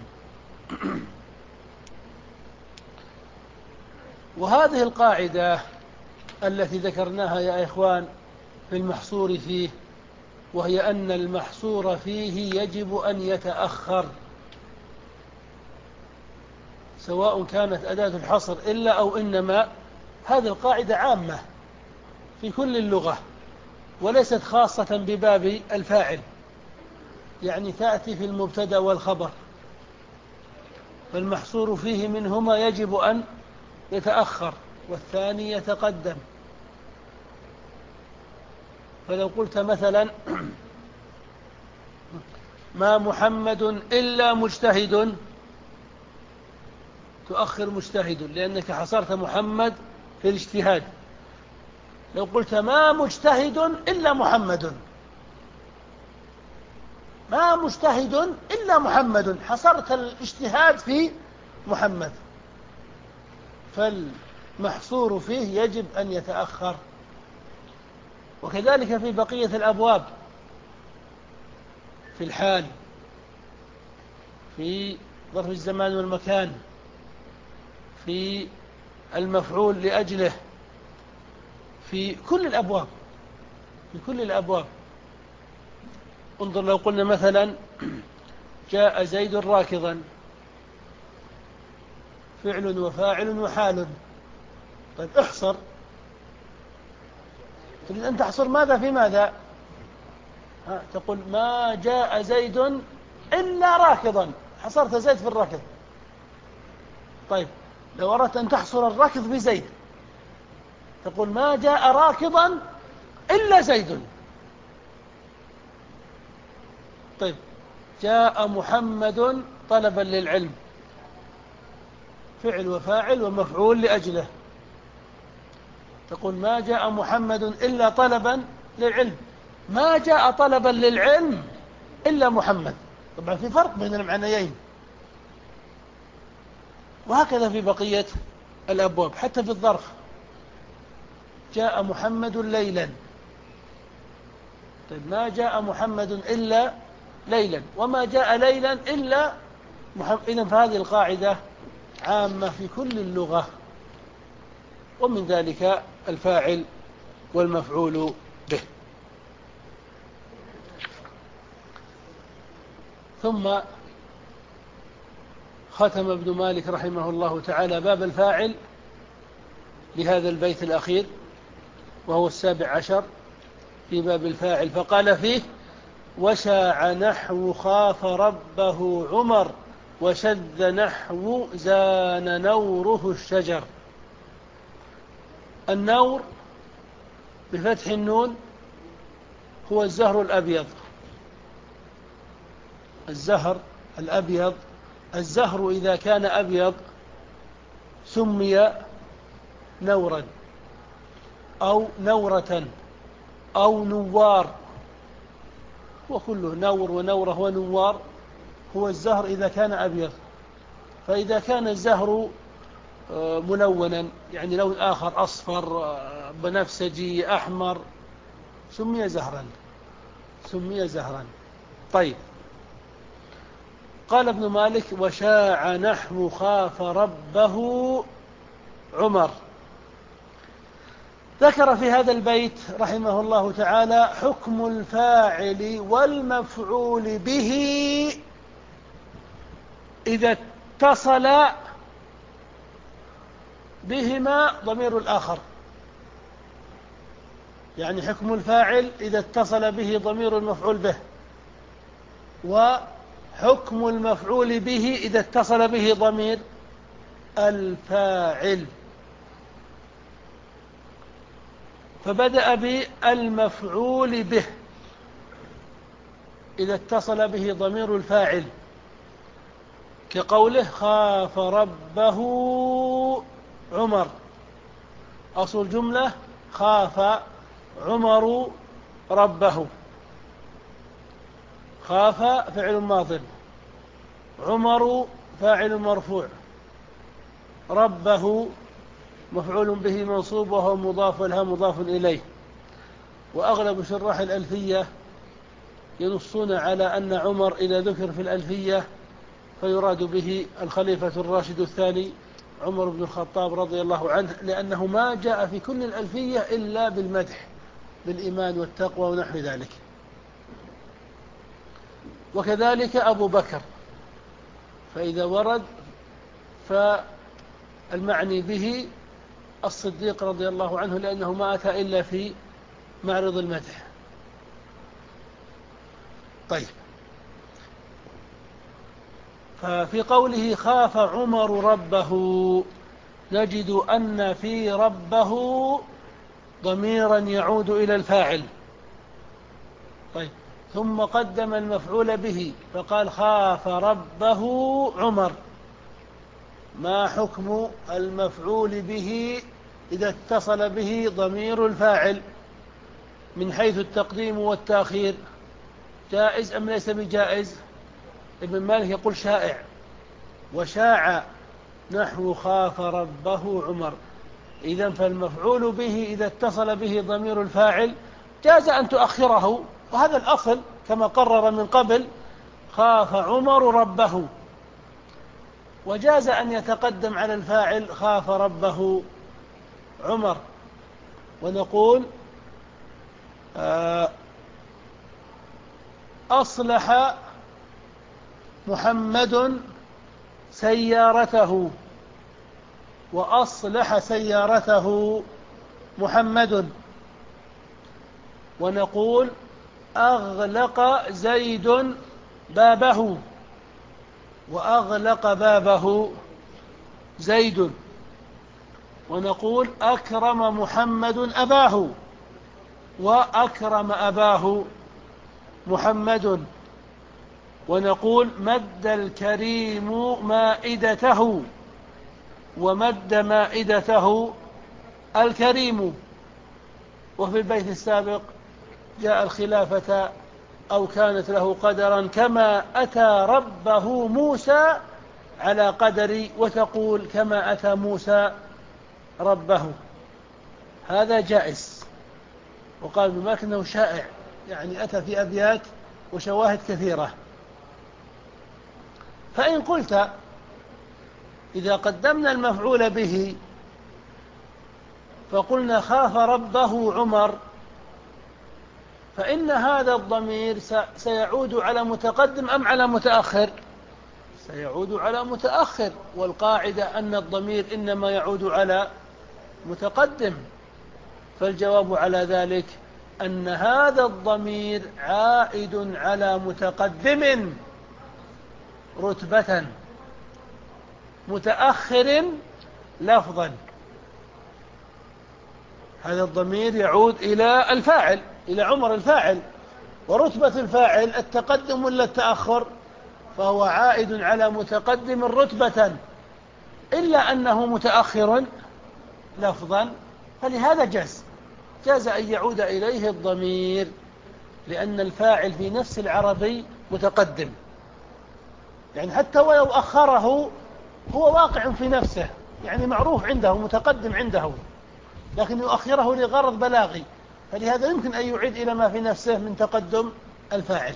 وهذه القاعدة التي ذكرناها يا إخوان في المحصور فيه، وهي أن المحصور فيه يجب أن يتأخر، سواء كانت أداة الحصر إلا أو إنما. هذه القاعدة عامة في كل اللغة وليست خاصة بباب الفاعل، يعني تأتي في المبتدأ والخبر، فالمحصور فيه منهما يجب أن يتأخر والثاني يتقدم. فلو قلت مثلا ما محمد إلا مجتهد، تؤخر مجتهد لأنك حصرت محمد في الاجتهاد. لو قلت ما مجتهد إلا محمد، ما مجتهد إلا محمد، حصرت الاجتهاد في محمد، فالمحصور فيه يجب أن يتأخر. وكذلك في بقية الأبواب، في الحال، في ظرف الزمان والمكان، في المفعول لأجله، في كل الأبواب، في كل الأبواب. انظر لو قلنا مثلا جاء زيد راكضا، فعل وفاعل وحال. طيب احصر، تريد أن تحصر ماذا في ماذا؟ ها تقول ما جاء زيد إلا راكضا، حصرت زيد في الركض. طيب لو أردت أن تحصر الركض بزيد تقول ما جاء راكضا إلا زيد. طيب جاء محمد طلبا للعلم، فعل وفاعل ومفعول لأجله، تقول ما جاء محمد إلا طلبا للعلم، ما جاء طلبا للعلم إلا محمد. طبعا في فرق بين المعنيين. وهكذا في بقية الأبواب، حتى في الظرف جاء محمد ليلا، طيب ما جاء محمد إلا ليلا، وما جاء ليلا إلا محمد. إذن فهذه القاعدة عامة في كل اللغة، ومن ذلك الفاعل والمفعول به. ثم ختم ابن مالك رحمه الله تعالى باب الفاعل لهذا البيت الأخير وهو السابع عشر في باب الفاعل، فقال فيه: وشاع نحو خاف ربه عمر، وشذ نحو زان نوره الشجر. النور بفتح النون هو الزهر الأبيض. الزهر الأبيض، الزهر إذا كان أبيض سمي نورا أو نورة أو نوار، وكله نور ونورة ونوار. هو الزهر إذا كان أبيض. فإذا كان الزهر ملونا، يعني لون آخر، أصفر، بنفسجي، أحمر، سمي زهرا، سمي زهرا. طيب، قال ابن مالك: وشاع نحو خاف ربه عمر. ذكر في هذا البيت رحمه الله تعالى حكم الفاعل والمفعول به إذا اتصل بهما ضمير الآخر. يعني حكم الفاعل إذا اتصل به ضمير المفعول به، وحكم المفعول به إذا اتصل به ضمير الفاعل. فبدأ بالمفعول به إذا اتصل به ضمير الفاعل، كقوله: خاف ربه عمر. أصل الجملة: خاف عمر ربه. خاف فعل ماض، عمر فاعل مرفوع، ربه مفعول به منصوب وهو مضاف لها مضاف إليه. وأغلب شراح الألفية ينصون على أن عمر إذا ذكر في الألفية فيراد به الخليفة الراشد الثاني عمر بن الخطاب رضي الله عنه، لأنه ما جاء في كل الألفية إلا بالمدح بالإيمان والتقوى ونحو ذلك. وكذلك أبو بكر، فإذا ورد فالمعني به الصديق رضي الله عنه، لأنه ما أتى إلا في معرض المدح. طيب، ففي قوله: خاف عمر ربه، نجد أن في ربه ضميرا يعود إلى الفاعل. طيب، ثم قدم المفعول به فقال: خاف ربه عمر. ما حكم المفعول به إذا اتصل به ضمير الفاعل من حيث التقديم والتأخير؟ جائز أم ليس بجائز؟ ابن مالك يقول شائع. وشاع نحو خاف ربه عمر. إذن فالمفعول به إذا اتصل به ضمير الفاعل جاز أن تؤخره، وهذا الأصل كما قرر من قبل: خاف عمر ربه. وجاز أن يتقدم على الفاعل: خاف ربه عمر. ونقول: أصلح محمد سيارته، وأصلح سيارته محمد. ونقول: أغلق زيد بابه، وأغلق بابه زيد. ونقول: أكرم محمد أباه، وأكرم أباه محمد. ونقول: مد الكريم مائدته، ومد مائدته الكريم. وفي البيت السابق: جاء الخلافة أو كانت له قدرا كما أتى ربه موسى على قدري، وتقول: كما أتى موسى ربه. هذا جائز. وقال ابن مالك أنه شائع، يعني أتى في أبيات وشواهد كثيرة. فإن قلت: إذا قدمنا المفعول به فقلنا: خاف ربه عمر، فإن هذا الضمير سيعود على متقدم أم على متأخر؟ سيعود على متأخر، والقاعدة أن الضمير إنما يعود على متقدم. فالجواب على ذلك أن هذا الضمير عائد على متقدم رتبة متأخر لفظا. هذا الضمير يعود إلى الفاعل، إلى عمر الفاعل، ورتبة الفاعل التقدم ولا التأخر، فهو عائد على متقدم رتبة، إلا أنه متأخر لفظا، فلهذا جاز جاز أن يعود إليه الضمير، لأن الفاعل في نفس العربي متقدم، يعني حتى ولو أخره هو واقع في نفسه، يعني معروف عنده متقدم عنده، لكن يؤخره لغرض بلاغي، فلهذا يمكن أن يعيد إلى ما في نفسه من تقدم الفاعل.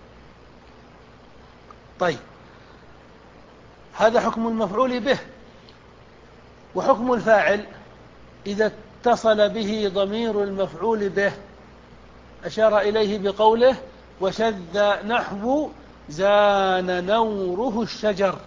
طيب، هذا حكم المفعول به. وحكم الفاعل إذا اتصل به ضمير المفعول به أشار إليه بقوله وشذ نحو زان نوره الشجر،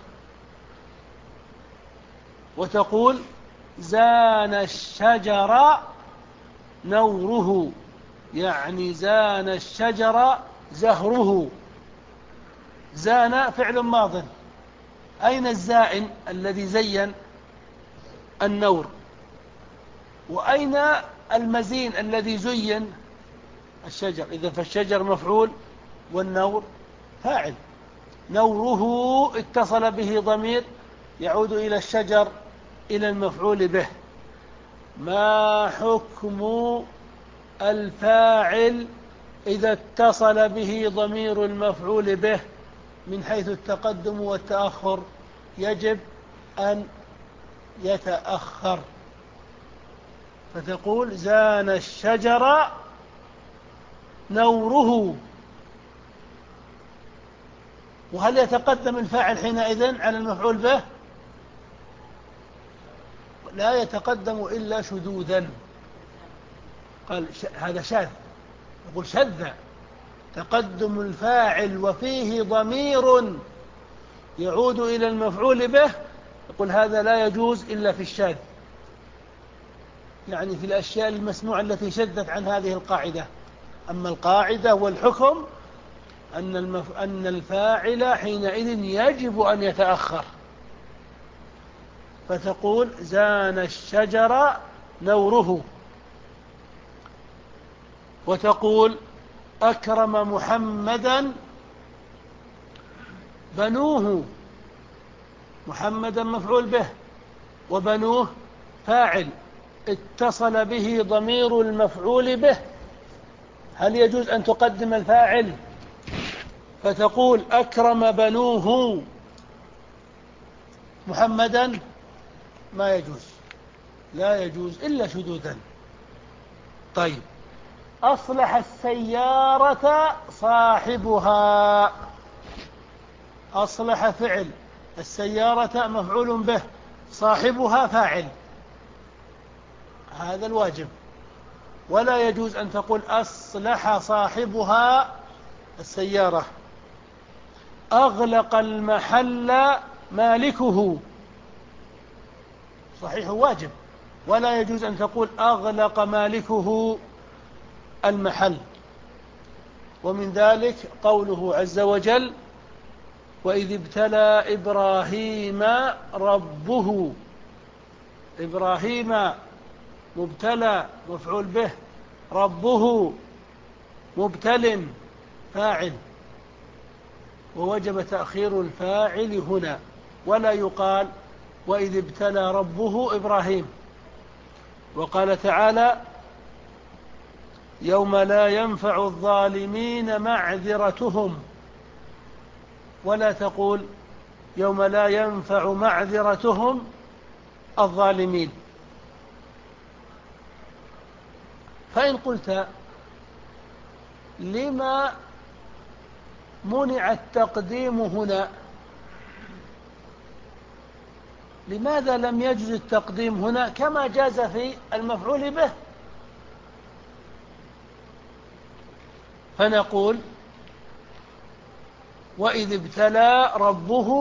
وتقول زان الشجر نوره، يعني زان الشجر زهره. زان فعل ماض، أين الزائن الذي زين النور؟ وأين المزين الذي زين الشجر؟ إذا فالشجر مفعول والنور فاعل. نوره اتصل به ضمير يعود إلى الشجر، إلى المفعول به. ما حكم الفاعل إذا اتصل به ضمير المفعول به من حيث التقدم والتأخر؟ يجب أن يتأخر، فتقول زان الشجر نوره. وهل يتقدم الفاعل حينئذ على المفعول به؟ لا يتقدم إلا شذوذا. قال هذا شاذ، يقول شذ تقدم الفاعل وفيه ضمير يعود إلى المفعول به، يقول هذا لا يجوز إلا في الشاذ، يعني في الأشياء المسموعة التي شذت عن هذه القاعدة. أما القاعدة والحكم أن, المف... أن الفاعل حينئذ يجب أن يتأخر، فتقول زان الشجر نوره. وتقول أكرم محمدا بنوه. محمدا مفعول به وبنوه فاعل، اتصل به ضمير المفعول به، هل يجوز أن تقدم الفاعل فتقول أكرم بنوه محمدا؟ ما يجوز، لا يجوز إلا شذوذا. طيب، أصلح السيارة صاحبها. أصلح فعل، السيارة مفعول به، صاحبها فاعل، هذا الواجب. ولا يجوز أن تقول أصلح صاحبها السيارة. أغلق المحل مالكه، صحيح واجب، ولا يجوز أن تقول أغلق مالكه المحل. ومن ذلك قوله عز وجل وإذ ابتلى إبراهيم ربه. إبراهيم مبتلى مفعول به، ربه مبتل فاعل، ووجب تأخير الفاعل هنا، ولا يقال وإذ ابتلى ربه إبراهيم. وقال تعالى يوم لا ينفع الظالمين معذرتهم، ولا تقول يوم لا ينفع معذرتهم الظالمين. فإن قلت لما منع التقديم هنا، لماذا لم يجز التقديم هنا كما جاز في المفعول به؟ فنقول وإذ ابتلى ربه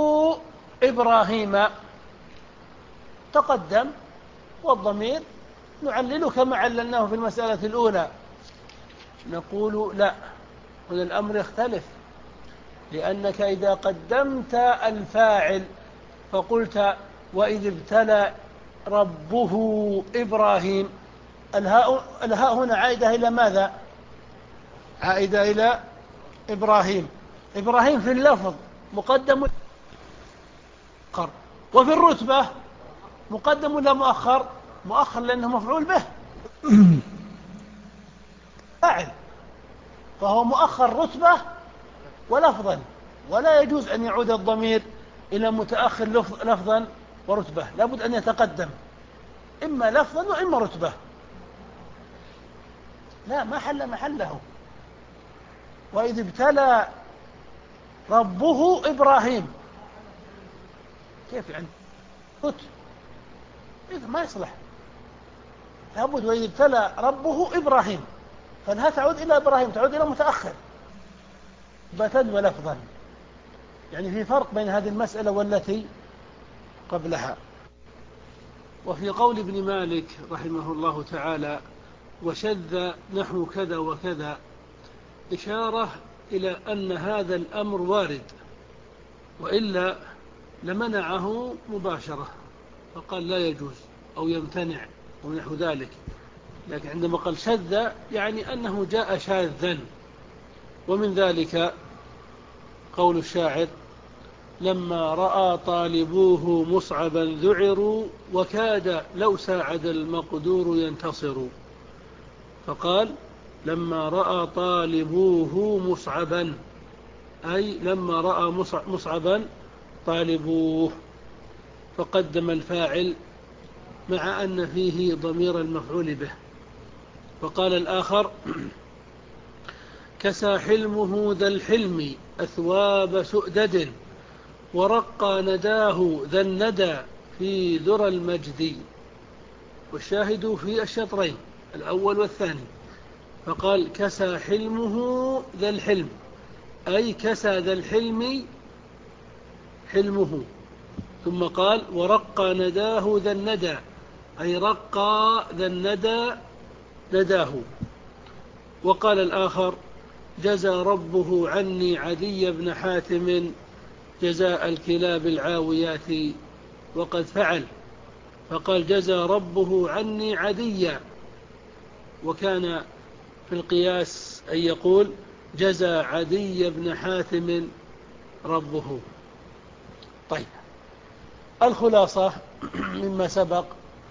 إبراهيم، تقدم والضمير نعلل كما عللناه في المسألة الأولى، نقول لا، هنا الأمر يختلف، لأنك إذا قدمت الفاعل فقلت وإذ ابتلى ربه إبراهيم، الهاء, الهاء هنا عائدة إلى ماذا؟ عائدة إلى إبراهيم. إبراهيم في اللفظ مقدم مؤخر، وفي الرتبة مقدم ولا مؤخر؟ مؤخر، لأنه مفعول به فاعل، فهو مؤخر رتبة ولفظا، ولا يجوز أن يعود الضمير إلى متأخر لفظا ورتبة، لابد أن يتقدم إما لفظا وإما رتبة، لا ما حل محله. وإذ ابتلى ربه إبراهيم، كيف يعني؟ رتب إذا ما يصلح، لابد وإذ ابتلى ربه إبراهيم، فالها تعود إلى إبراهيم، تعود إلى متأخر بتن ولفظا، يعني في فرق بين هذه المسألة والتي قبلها. وفي قول ابن مالك رحمه الله تعالى وشذ نحو كذا وكذا، إشارة إلى أن هذا الأمر وارد، وإلا لمنعه مباشرة فقال لا يجوز أو يمتنع ونحو ذلك، لكن عندما قال شذ يعني أنه جاء شاذا. ومن ذلك قول الشاعر لما رأى طالبوه مصعبا ذعروا وكاد لو ساعد المقدور ينتصر، فقال لما رأى طالبوه مصعبا، أي لما رأى مصعبا طالبوه، فقدم الفاعل مع أن فيه ضمير المفعول به. فقال الآخر كسى حلمه ذا الحلم أثواب سؤدد ورقى نداه ذا الندى في ذرى المجد. والشاهد في الشطرين الأول والثاني، فقال كسى حلمه ذا الحلم، أي كسى ذا الحلم حلمه، ثم قال ورقى نداه ذا الندى، أي رقى ذا الندى نداه. وقال الآخر جزى ربه عني عدي بن حاتم جزاء الكلاب العاويات وقد فعل، فقال جزى ربه عني عديا، وكان في القياس أن يقول جزى عدي بن حاتم ربه. طيب، الخلاصة مما سبق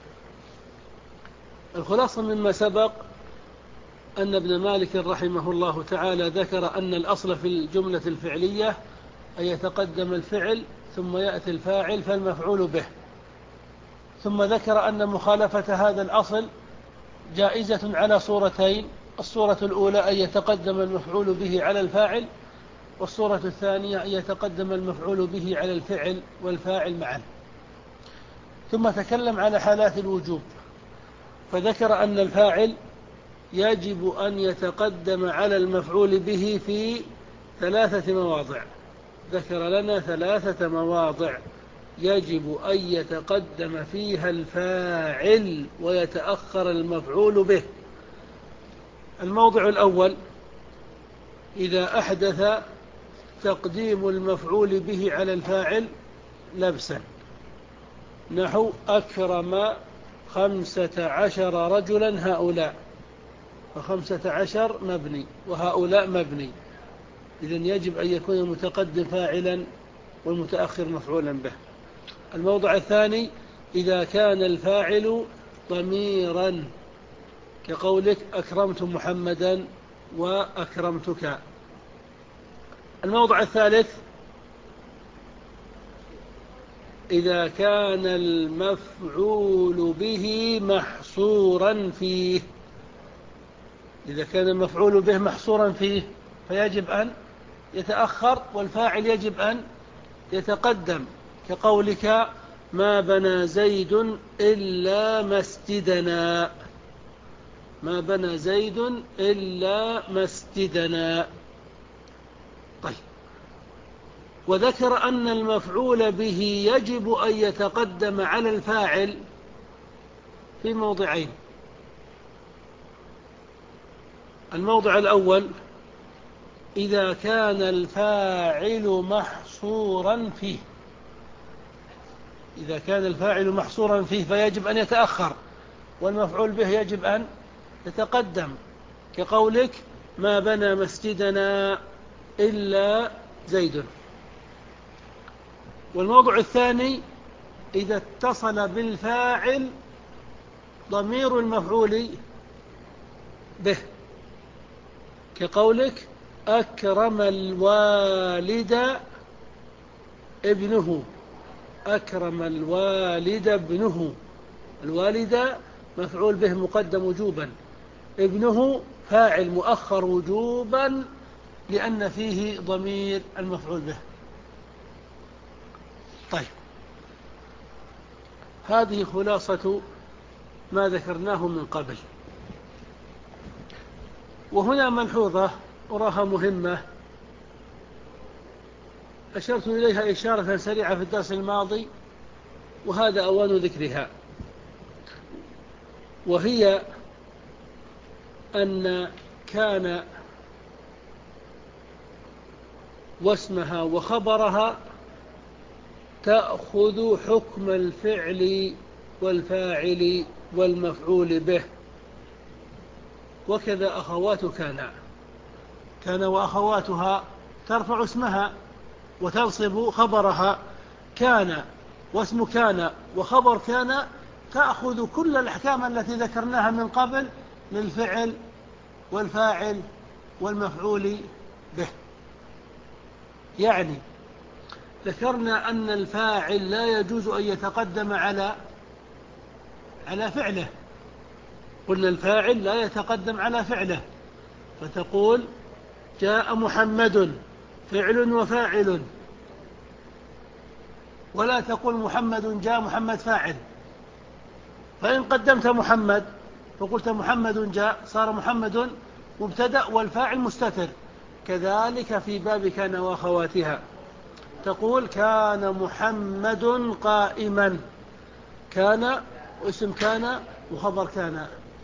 الخلاصة مما سبق أن ابن مالك رحمه الله تعالى ذكر أن الأصل في الجملة الفعلية أن يتقدم الفعل ثم يأتي الفاعل فالمفعول به، ثم ذكر أن مخالفة هذا الأصل جائزة على صورتين، الصورة الأولى أن يتقدم المفعول به على الفاعل، والصورة الثانية أن يتقدم المفعول به على الفعل والفاعل معا. ثم تكلم على حالات الوجوب، فذكر أن الفاعل يجب أن يتقدم على المفعول به في ثلاثة مواضع، ذكر لنا ثلاثة مواضع يجب أن يتقدم فيها الفاعل ويتأخر المفعول به. الموضع الأول إذا أحدث تقديم المفعول به على الفاعل لبسا، نحو أكرم خمسة عشر رجلا هؤلاء، فخمسة عشر مبني وهؤلاء مبني، إذن يجب أن يكون المتقدم فاعلا والمتأخر مفعولا به. الموضع الثاني إذا كان الفاعل ضميرا كقولك أكرمت محمدا وأكرمتك. الموضع الثالث إذا كان المفعول به محصورا فيه، إذا كان المفعول به محصورا فيه فيجب أن يتأخر والفاعل يجب أن يتقدم، كقولك ما بنى زيد إلا مسجدنا، ما بنى زيد إلا مسجدنا. طيب، وذكر أن المفعول به يجب أن يتقدم على الفاعل في موضعين، الموضع الأول: إذا كان الفاعل محصورا فيه. إذا كان الفاعل محصورا فيه فيجب أن يتأخر، والمفعول به يجب أن يتقدم، كقولك: ما بنى مسجدنا إلا زيد. والموضع الثاني: إذا اتصل بالفاعل ضمير المفعول به، كقولك: أكرم الوالد ابنه. أكرم الوالد ابنه. الوالد مفعول به مقدم وجوبا، ابنه فاعل مؤخر وجوبا لأن فيه ضمير المفعول به. طيب، هذه خلاصة ما ذكرناه من قبل. وهنا ملحوظة أراها مهمة أشرت إليها إشارة سريعة في الدرس الماضي، وهذا أوان ذكرها، وهي أن كان واسمها وخبرها تأخذ حكم الفعل والفاعل والمفعول به، وكذا أخوات كان. كان وأخواتها ترفع اسمها وتنصب خبرها. كان واسم كان وخبر كان تأخذ كل الأحكام التي ذكرناها من قبل للفعل والفاعل والمفعول به. يعني ذكرنا أن الفاعل لا يجوز أن يتقدم على على فعله. قلنا الفاعل لا يتقدم على فعله، فتقول: جاء محمد فعل وفاعل، ولا تقول محمد جاء محمد فاعل. فإن قدمت محمد فقلت محمد جاء، صار محمد مبتدأ والفاعل مستتر. كذلك في باب كان وأخواتها، تقول: كان محمد قائما. كان واسم كان وخبر كان.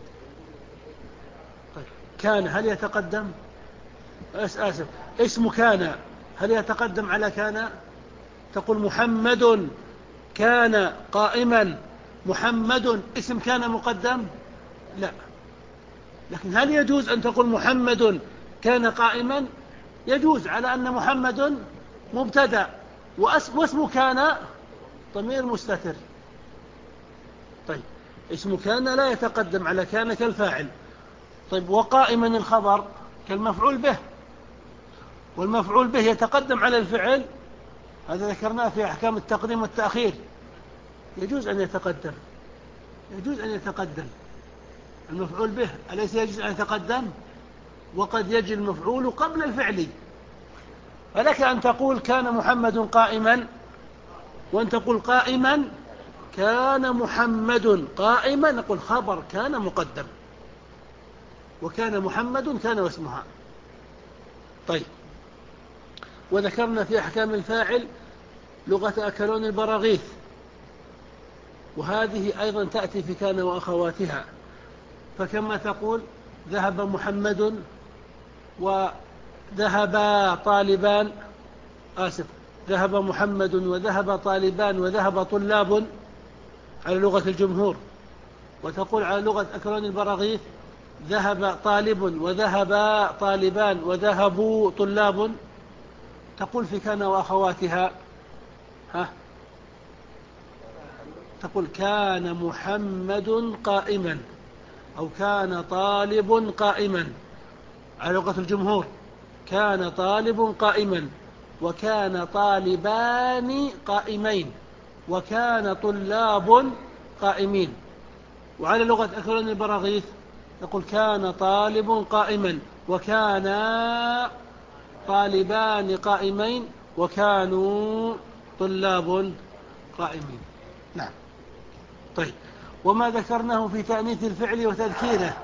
طيب، كان هل يتقدم؟ آسف، اسم كان هل يتقدم على كان؟ تقول: محمد كان قائما. محمد اسم كان مقدم؟ لا. لكن هل يجوز أن تقول محمد كان قائما؟ يجوز، على أن محمد مبتدأ واسم كان ضمير مستتر. طيب، اسم كان لا يتقدم على كان كالفاعل. طيب، وقائما الخبر كالمفعول به، والمفعول به يتقدم على الفعل، هذا ذكرناه في أحكام التقديم والتأخير. يجوز أن يتقدم، يجوز أن يتقدم المفعول به، أليس يجوز أن يتقدم؟ وقد يجي المفعول قبل الفعل. فلك أن تقول: كان محمد قائما، وأن تقول: قائما كان محمد قائما، نقول خبر كان مقدم، وكان محمد كان واسمها. طيب، وذكرنا في أحكام الفاعل لغة أكلون البراغيث، وهذه أيضا تأتي في كان وأخواتها. فكما تقول: ذهب محمد وذهب طالبان، آسف ذهب محمد وذهب طالبان وذهب طلاب على لغة الجمهور. وتقول على لغة أكلون البراغيث: ذهب طالب وذهب طالبان وذهبوا طلاب. تقول في كان وأخواتها: ها تقول: كان محمد قائما، أو كان طالب قائما على لغة الجمهور. كان طالب قائما، وكان طالبان قائمين، وكان طلاب قائمين. وعلى لغة أكلون البراغيث يقول: كان طالب قائما، وكان طالبان قائمين، وكانوا طلاب قائمين. نعم. طيب، وما ذكرناه في تأنيث الفعل وتذكيره،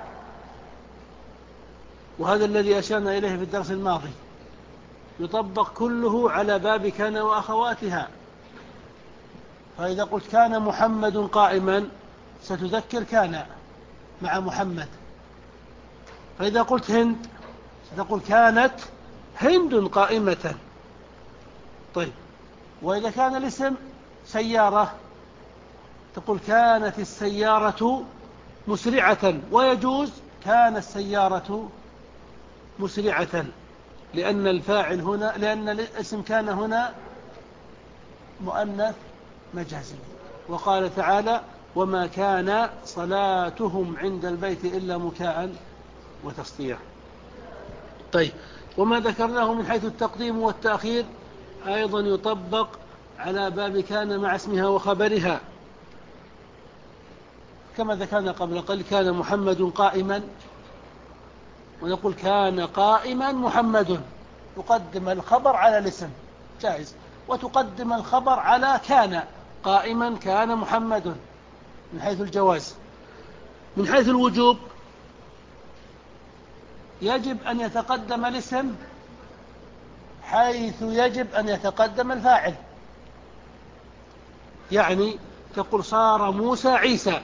وهذا الذي أشرنا إليه في الدرس الماضي، يطبق كله على باب كان وأخواتها. فإذا قلت: كان محمد قائما، ستذكر كان مع محمد، فإذا قلت هند ستقول كانت هند قائمة. طيب، وإذا كان الاسم سيارة تقول كانت السيارة مسرعة، ويجوز كان السيارة مسرعة، لأن الفاعل هنا لأن الاسم كان هنا مؤنث مجازي. وقال تعالى وما كان صلاتهم عند البيت إلا مكاء وتصدية. طيب، وما ذكرناه من حيث التقديم والتأخير أيضا يطبق على باب كان مع اسمها وخبرها، كما ذكرنا قبل قليل كان محمد قائما، ونقول كان قائما محمد، تقدم الخبر على الاسم جائز، وتقدم الخبر على كان قائما كان محمد من حيث الجواز. من حيث الوجوب يجب أن يتقدم الاسم حيث يجب أن يتقدم الفاعل. يعني تقول صار موسى عيسى،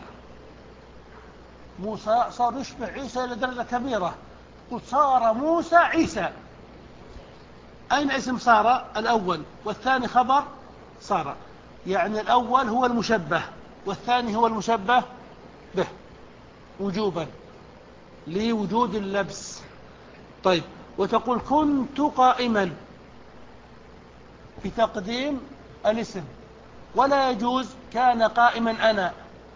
موسى صار يشبه عيسى إلى درجة كبيرة، قلت صار موسى عيسى، أين اسم صار؟ الأول، والثاني خبر صار، يعني الأول هو المشبه والثاني هو المشبه به وجوبا لوجود اللبس. طيب، وتقول كنت قائما في تقديم الاسم، ولا يجوز كان قائما أنا،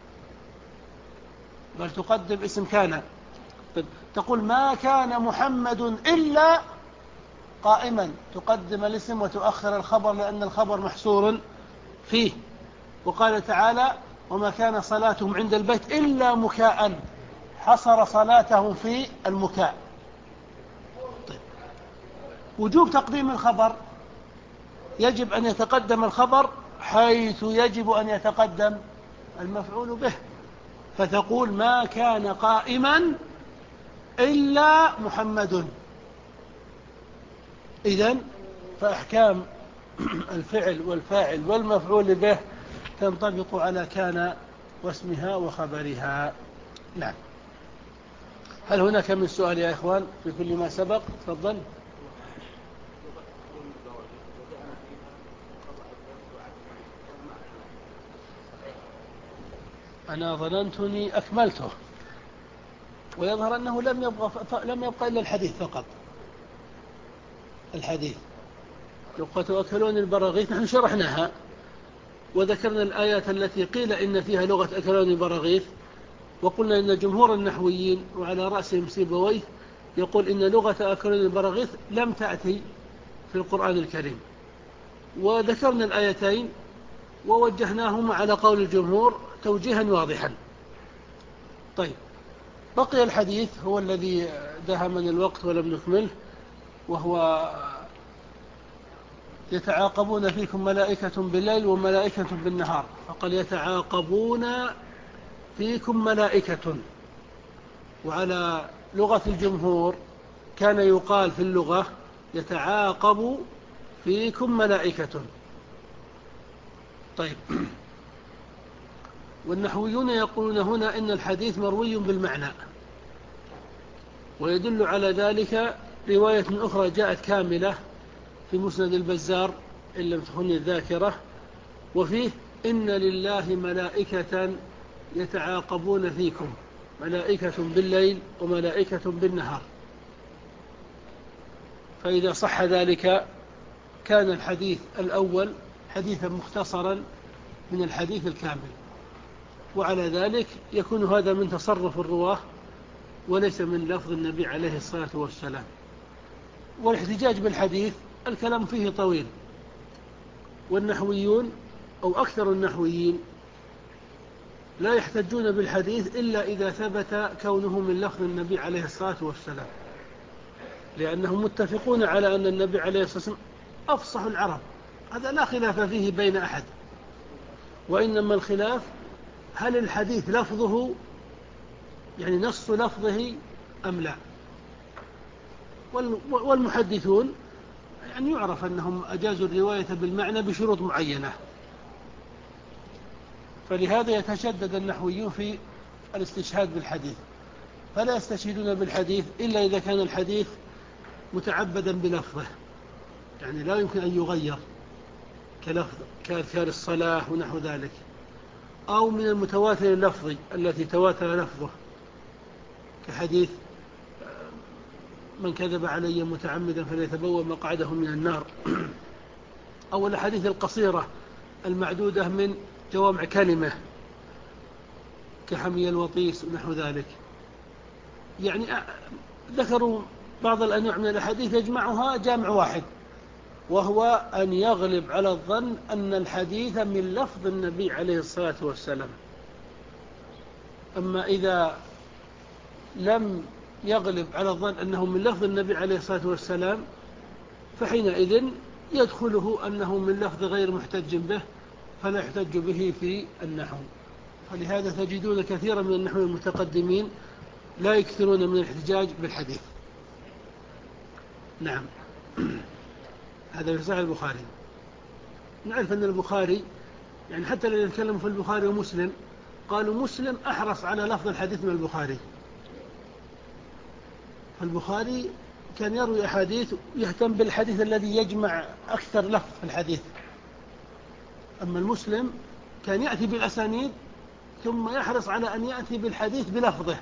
بل تقدم اسم كان. طيب، تقول ما كان محمد إلا قائما، تقدم الاسم وتؤخر الخبر لأن الخبر محصور فيه. وقال تعالى وما كان صلاتهم عند البيت إلا مكاء، حصر صلاتهم في المكاء. طيب، وجوب تقديم الخبر يجب أن يتقدم الخبر حيث يجب أن يتقدم المفعول به، فتقول ما كان قائما إلا محمد. إذن فأحكام الفعل والفاعل والمفعول به تنطبق على كان واسمها وخبرها. نعم. هل هناك من سؤال يا إخوان في كل ما سبق؟ تفضل. أنا ظننتني أكملته، ويظهر أنه لم يبقى, لم يبقى إلا الحديث فقط. الحديث لقد تؤكلون البراغيث نحن شرحناها وذكرنا الآيات التي قيل إن فيها لغة أكلون البراغيث، وقلنا إن جمهور النحويين وعلى رأسهم سيبويه يقول إن لغة أكلون البراغيث لم تأتي في القرآن الكريم، وذكرنا الآيتين ووجهناهما على قول الجمهور توجيها واضحا. طيب، بقي الحديث هو الذي دهمنا الوقت ولم نكمله، وهو يتعاقبون فيكم ملائكة بالليل وملائكة بالنهار، فقال يتعاقبون فيكم ملائكة. وعلى لغة الجمهور كان يقال في اللغة يتعاقب فيكم ملائكة. طيب، والنحويون يقولون هنا إن الحديث مروي بالمعنى، ويدل على ذلك رواية أخرى جاءت كاملة في مسند البزار إن لم تخني الذاكرة، وفيه إن لله ملائكة يتعاقبون فيكم، ملائكة بالليل وملائكة بالنهار. فإذا صح ذلك كان الحديث الأول حديثا مختصرا من الحديث الكامل، وعلى ذلك يكون هذا من تصرف الرواه وليس من لفظ النبي عليه الصلاة والسلام. والاحتجاج بالحديث الكلام فيه طويل، والنحويون أو أكثر النحويين لا يحتجون بالحديث إلا إذا ثبت كونه من لفظ النبي عليه الصلاة والسلام، لأنهم متفقون على أن النبي عليه الصلاة والسلام أفصح العرب، هذا لا خلاف فيه بين أحد، وإنما الخلاف هل الحديث لفظه يعني نص لفظه أم لا. والمحدثون يعني يعرف أنهم أجازوا الرواية بالمعنى بشروط معينة، فلهذا يتشدد النحويون في الاستشهاد بالحديث. فلا يستشهدون بالحديث إلا إذا كان الحديث متعبدا بلفظه، يعني لا يمكن أن يغير كلفظ كأذكار الصلاة ونحو ذلك، أو من المتواتر اللفظي التي تواتر لفظه كحديث من كذب علي متعمدا فليتبوأ مقعده من النار، أو الأحاديث القصيرة المعدودة من جوامع كلمة كحمي الوطيس ونحو ذلك. يعني ذكروا بعض الأنواع من الأحاديث يجمعها جامع واحد، وهو أن يغلب على الظن أن الحديث من لفظ النبي عليه الصلاة والسلام. أما إذا لم يغلب على الظن أنه من لفظ النبي عليه الصلاة والسلام فحينئذ يدخله أنه من لفظ غير محتج به، فلا يحتج به في النحو. فلهذا تجدون كثيرا من النحو المتقدمين لا يكثرون من الاحتجاج بالحديث. نعم. هذا في صحيح البخاري. نعرف أن البخاري يعني حتى الذين يتكلموا في البخاري ومسلم قالوا مسلم أحرص على لفظ الحديث من البخاري. فالبخاري كان يروي أحاديث يهتم بالحديث الذي يجمع أكثر لفظ في الحديث، أما المسلم كان يأتي بالأسانيد ثم يحرص على أن يأتي بالحديث بلفظه،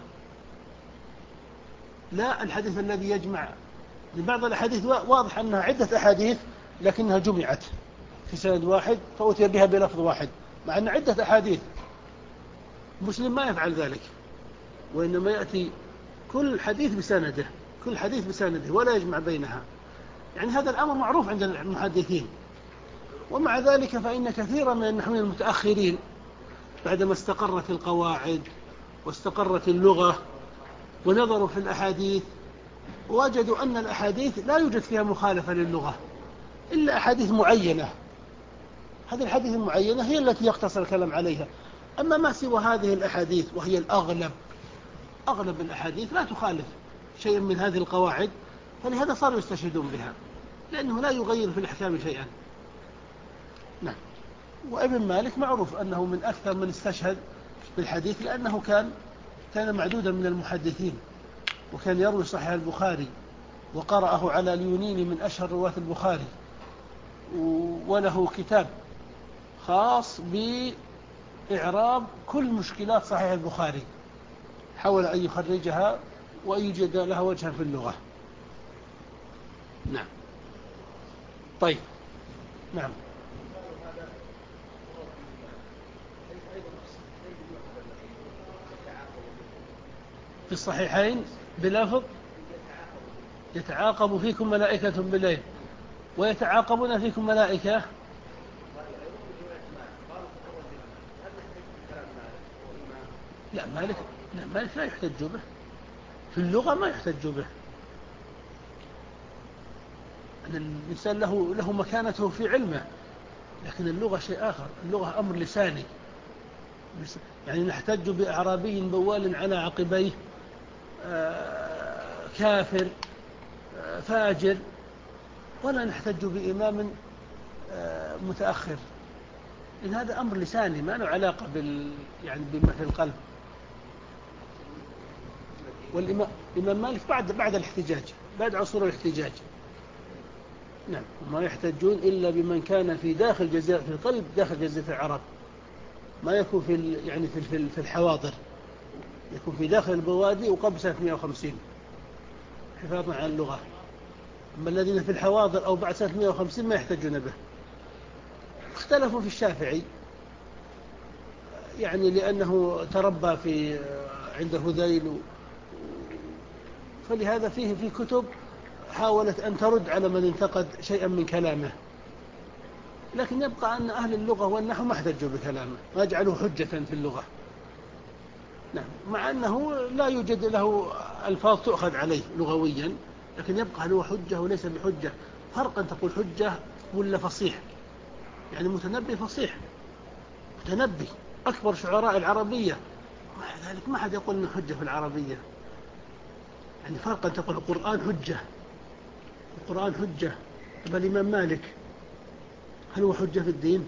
لا الحديث الذي يجمع. لبعض الأحاديث واضح أنها عدة أحاديث لكنها جمعت في سند واحد فأتي بها بلفظ واحد، مع أن عدة أحاديث. مسلم ما يفعل ذلك، وإنما يأتي كل حديث بسنده، كل حديث بسنده ولا يجمع بينها. يعني هذا الأمر معروف عند المحدثين. ومع ذلك فإن كثيرا من النحويين المتأخرين بعدما استقرت القواعد واستقرت اللغة ونظروا في الأحاديث وجدوا أن الأحاديث لا يوجد فيها مخالفة للغة إلا أحاديث معينة. هذه الحديث المعينة هي التي يقتصر الكلام عليها. أما ما سوى هذه الأحاديث وهي الأغلب، أغلب الأحاديث لا تخالف شيئا من هذه القواعد، فلهذا صاروا يستشهدون بها لأنه لا يغير في الأحكام شيئا. نعم. وابن مالك معروف أنه من أكثر من استشهد بالحديث لأنه كان كان معدودا من المحدثين، وكان يروي صحيح البخاري وقرأه على اليونيني من أشهر رواة البخاري، وله كتاب خاص بإعراب كل مشكلات صحيح البخاري، حاول أن يخرجها ويوجد لها وجها في اللغة. نعم. طيب. نعم. في الصحيحين بلفظ يتعاقب فيكم ملائكة بالليل ويتعاقبون فيكم ملائكة. لا مالك لا مالك لا يحتج به في اللغة، ما يحتج به. أن الإنسان له له مكانته في علمه، لكن اللغة شيء آخر. اللغة أمر لساني، يعني نحتج بأعرابي بوال على عقبيه آه كافر آه فاجر، ولا نحتج بإمام آه متأخر، إن هذا أمر لساني ما له علاقة بال يعني بما في القلب. والإمام الإمام مالك بعد بعد الاحتجاج، بعد عصور الاحتجاج. نعم. ما يحتجون إلا بمن كان في داخل جزيرة في القلب داخل جزيرة العرب، ما يكون في يعني في في الحواضر، يكون في داخل البوادي وقبل سنة مئة وخمسين حفاظا على اللغة. أما الذين في الحواضر أو بعد سنة مئة وخمسين ما يحتجون به. اختلفوا في الشافعي، يعني لأنه تربى في عند هذيل، فلهذا فيه في كتب حاولت أن ترد على من انتقد شيئا من كلامه، لكن يبقى أن أهل اللغة والنحو ما احتجوا بكلامه، ما جعلوه حجة في اللغة. نعم. مع أنه لا يوجد له ألفاظ تؤخذ عليه لغويا، لكن يبقى هل هو حجة وليس بحجة. فرق أن تقول حجة ولا فصيح. يعني متنبي فصيح، متنبي أكبر شعراء العربية، مع ذلك ما حد يقول أنه حجة في العربية. يعني فرق أن تقول القرآن حجة، القرآن حجة. طب الإمام مالك هل هو حجة في الدين؟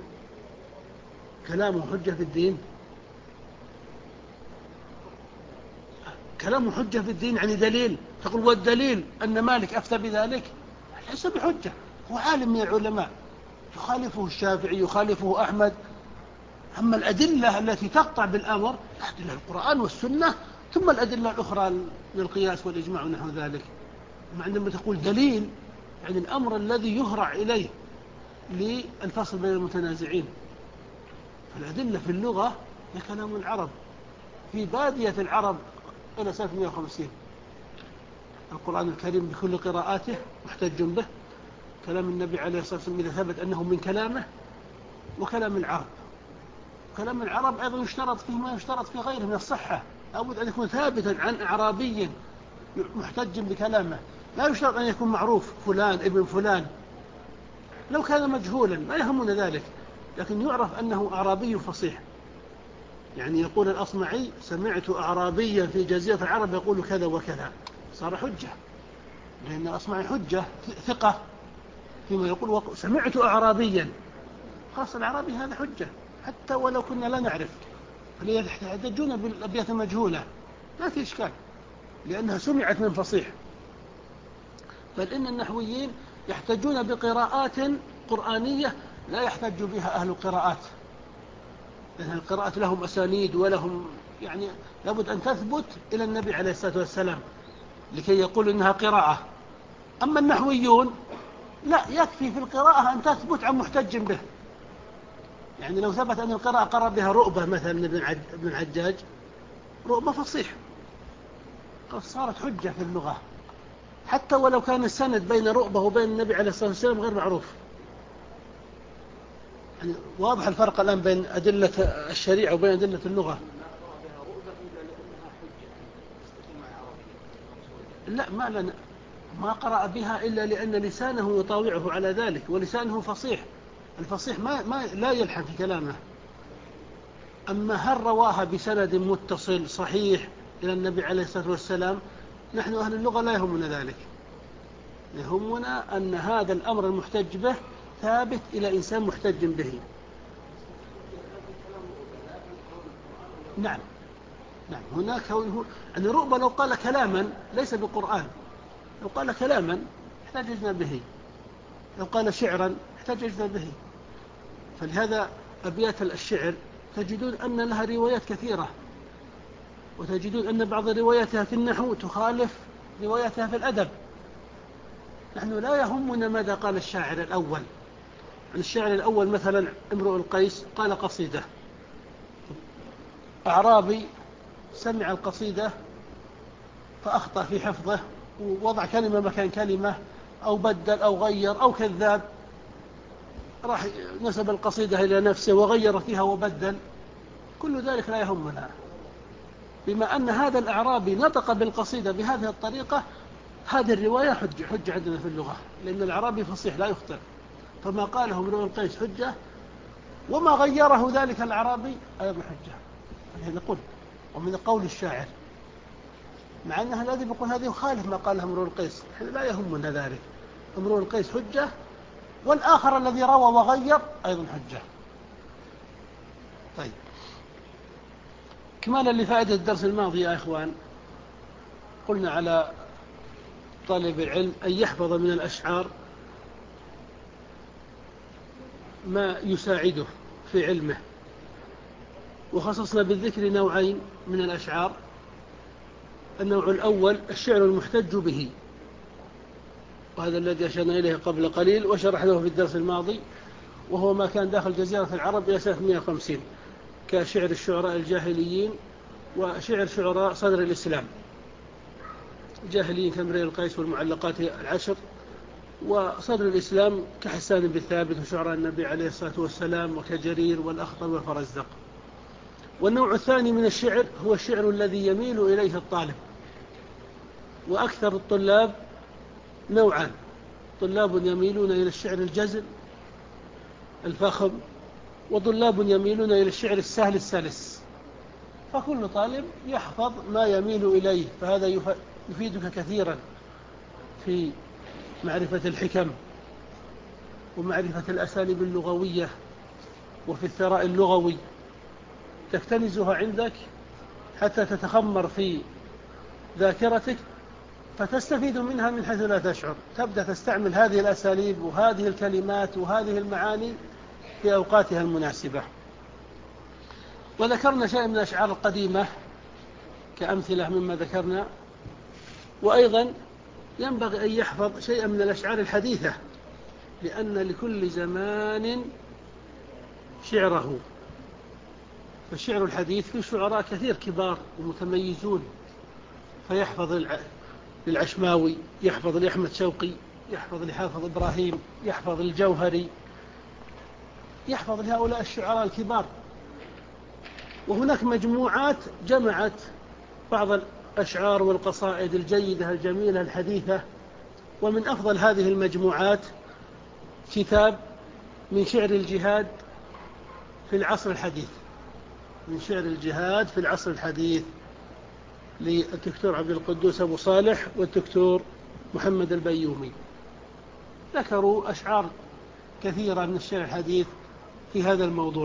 كلامه حجة في الدين؟ كلامه حجة في الدين، يعني دليل. تقول والدليل أن مالك أفتى بذلك، ليس بحجة. هو عالم من العلماء، يخالفه الشافعي، يخالفه أحمد. أما الأدلة التي تقطع بالأمر أدلة القرآن والسنة، ثم الأدلة الأخرى من القياس والإجماع ونحو ذلك. عندما تقول دليل يعني الأمر الذي يهرع إليه للفصل بين المتنازعين. فالأدلة في اللغة هي كلام العرب في بادية العرب إلى سنة مئة وخمسين. القرآن الكريم بكل قراءاته محتج به، كلام النبي عليه الصلاة والسلام إذا ثبت أنه من كلامه، وكلام العرب. كلام العرب أيضا يشترط فيه ما يشترط في غيره من الصحة، لابد أن يكون ثابتا عن أعرابي محتج بكلامه. لا يشترط أن يكون معروف فلان ابن فلان، لو كان مجهولا لا يهمنا ذلك، لكن يعرف أنه أعرابي فصيح. يعني يقول الأصمعي سمعت أعرابيا في جزيرة العرب يقول كذا وكذا، صار حجة، لأن الأصمعي حجة ثقة فيما يقول. سمعت أعرابيا، خاصة الأعرابي هذا حجة حتى ولو كنا لا نعرف. فليحتجون بالأبيات المجهولة ما في إشكال، لأنها سمعت من فصيح. بل إن النحويين يحتجون بقراءات قرآنية لا يحتج بها أهل القراءات، لأن القراءات لهم أسانيد ولهم، يعني لابد أن تثبت إلى النبي عليه الصلاة والسلام لكي يقول إنها قراءة. أما النحويون لا، يكفي في القراءة أن تثبت عن محتج به. يعني لو ثبت أن القراءة قرأ بها رؤبة مثلا من ابن الحجاج، رؤبة فصيح، صارت حجة في اللغة، حتى ولو كان السند بين رؤبة وبين النبي عليه الصلاة والسلام غير معروف. يعني واضح الفرق الآن بين أدلة الشريعة وبين أدلة اللغة. لا، ما لنا ما قرأ بها إلا لأن لسانه يطاوعه على ذلك، ولسانه فصيح. الفصيح ما, ما لا يلحن في كلامه. أما هل رواها بسند متصل صحيح إلى النبي عليه الصلاة والسلام، نحن أهل اللغة لا يهمنا ذلك. يهمنا أن هذا الأمر المحتج به ثابت إلى إنسان محتج به. نعم نعم هناك أن رؤبة لو قال كلاما ليس بقرآن، لو قال كلاما احتججنا به، لو قال شعرا احتججنا به. فلهذا أبيات الشعر تجدون أن لها روايات كثيرة، وتجدون أن بعض رواياتها في النحو تخالف رواياتها في الأدب. نحن لا يهمنا ماذا قال الشاعر الأول. عن الشاعر الأول مثلا امرؤ القيس قال قصيدة، أعرابي سمع القصيدة فأخطأ في حفظه ووضع كلمة مكان كلمة، أو بدل أو غير أو كذاب، راح نسب القصيدة إلى نفسه وغير فيها وبدل. كل ذلك لا يهمنا، بما أن هذا الأعرابي نطق بالقصيدة بهذه الطريقة، هذه الرواية حجة حجة عندنا في اللغة، لأن الأعرابي فصيح لا يخطئ. فما قاله امرؤ القيس حجة، وما غيره ذلك الأعرابي أيضا حجة. يعني نقول ومن قول الشاعر، مع أنها الذي بيقول هذه يخالف ما قاله امرؤ القيس، لا يهمنا ذلك. امرؤ القيس حجة، والآخر الذي روى وغير أيضا حجة. طيب، كمالا لفائدة الدرس الماضي يا إخوان، قلنا على طالب العلم أن يحفظ من الأشعار ما يساعده في علمه. وخصصنا بالذكر نوعين من الأشعار. النوع الأول الشعر المحتج به، وهذا الذي أشرنا إليه قبل قليل وشرحناه في الدرس الماضي، وهو ما كان داخل جزيرة العرب إلى سنة مئة وخمسين، كشعر الشعراء الجاهليين وشعر شعراء صدر الإسلام. الجاهليين كامرئ القيس والمعلقات العشر، وصدر الإسلام كحسان بن ثابت وشعراء النبي عليه الصلاة والسلام وكجرير والأخطل والفرزدق. والنوع الثاني من الشعر هو الشعر الذي يميل إليه الطالب. وأكثر الطلاب نوعان: طلاب يميلون إلى الشعر الجزل الفخم، وطلاب يميلون إلى الشعر السهل السلس. فكل طالب يحفظ ما يميل إليه، فهذا يفيدك كثيرا في معرفة الحكم ومعرفة الأساليب اللغوية، وفي الثراء اللغوي تكتنزها عندك حتى تتخمر في ذاكرتك فتستفيد منها من حيث لا تشعر، تبدأ تستعمل هذه الأساليب وهذه الكلمات وهذه المعاني في أوقاتها المناسبة. وذكرنا شيء من الأشعار القديمة كأمثلة مما ذكرنا، وأيضا ينبغي أن يحفظ شيئا من الأشعار الحديثة، لأن لكل زمان شعره. فالشعر الحديث في شعراء كثير كبار ومتميزون، فيحفظ للعشماوي، يحفظ لأحمد شوقي، يحفظ لحافظ إبراهيم، يحفظ الجوهري، يحفظ لهؤلاء الشعراء الكبار. وهناك مجموعات جمعت بعض الأشعار والقصائد الجيدة الجميلة الحديثة. ومن أفضل هذه المجموعات كتاب من شعر الجهاد في العصر الحديث، من شعر الجهاد في العصر الحديث للدكتور عبد القدوس أبو صالح والدكتور محمد البيومي. ذكروا أشعار كثيرة من الشعر الحديث في هذا الموضوع.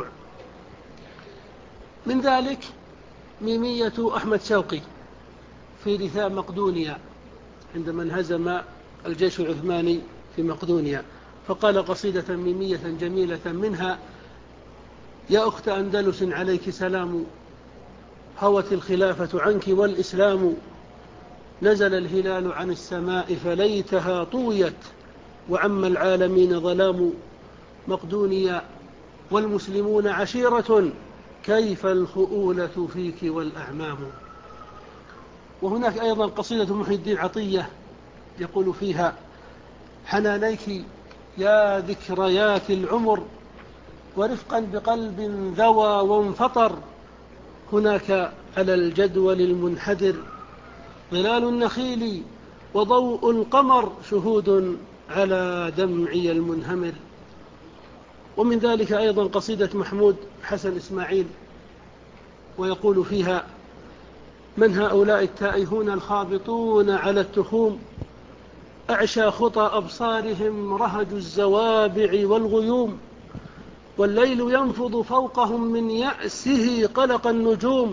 من ذلك ميمية أحمد شوقي في رثاء مقدونيا عندما انهزم الجيش العثماني في مقدونيا، فقال قصيدة ميمية جميلة منها: يا أخت أندلس عليك سلام، هوت الخلافة عنك والإسلام، نزل الهلال عن السماء فليتها طويت، وعم العالمين ظلام، مقدونيا والمسلمون عشيرة، كيف الخؤولة فيك والأعمام. وهناك أيضا قصيدة محي الدين عطية يقول فيها: حنانيك يا ذكريات العمر، ورفقا بقلب ذوى وانفطر، هناك على الجدول المنحدر ظلال النخيل وضوء القمر، شهود على دمعي المنهمر. ومن ذلك أيضا قصيدة محمود حسن إسماعيل ويقول فيها: من هؤلاء التائهون الخابطون على التخوم، أعشى خطى أبصارهم رهج الزوابع والغيوم، والليل ينفض فوقهم من يأسه قلق النجوم،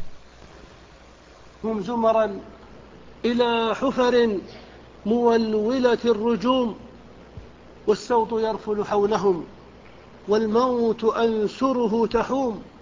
هم زمرا إلى حفر مولولة الرجوم، والسوط يرفل حولهم والموت أنسره تحوم،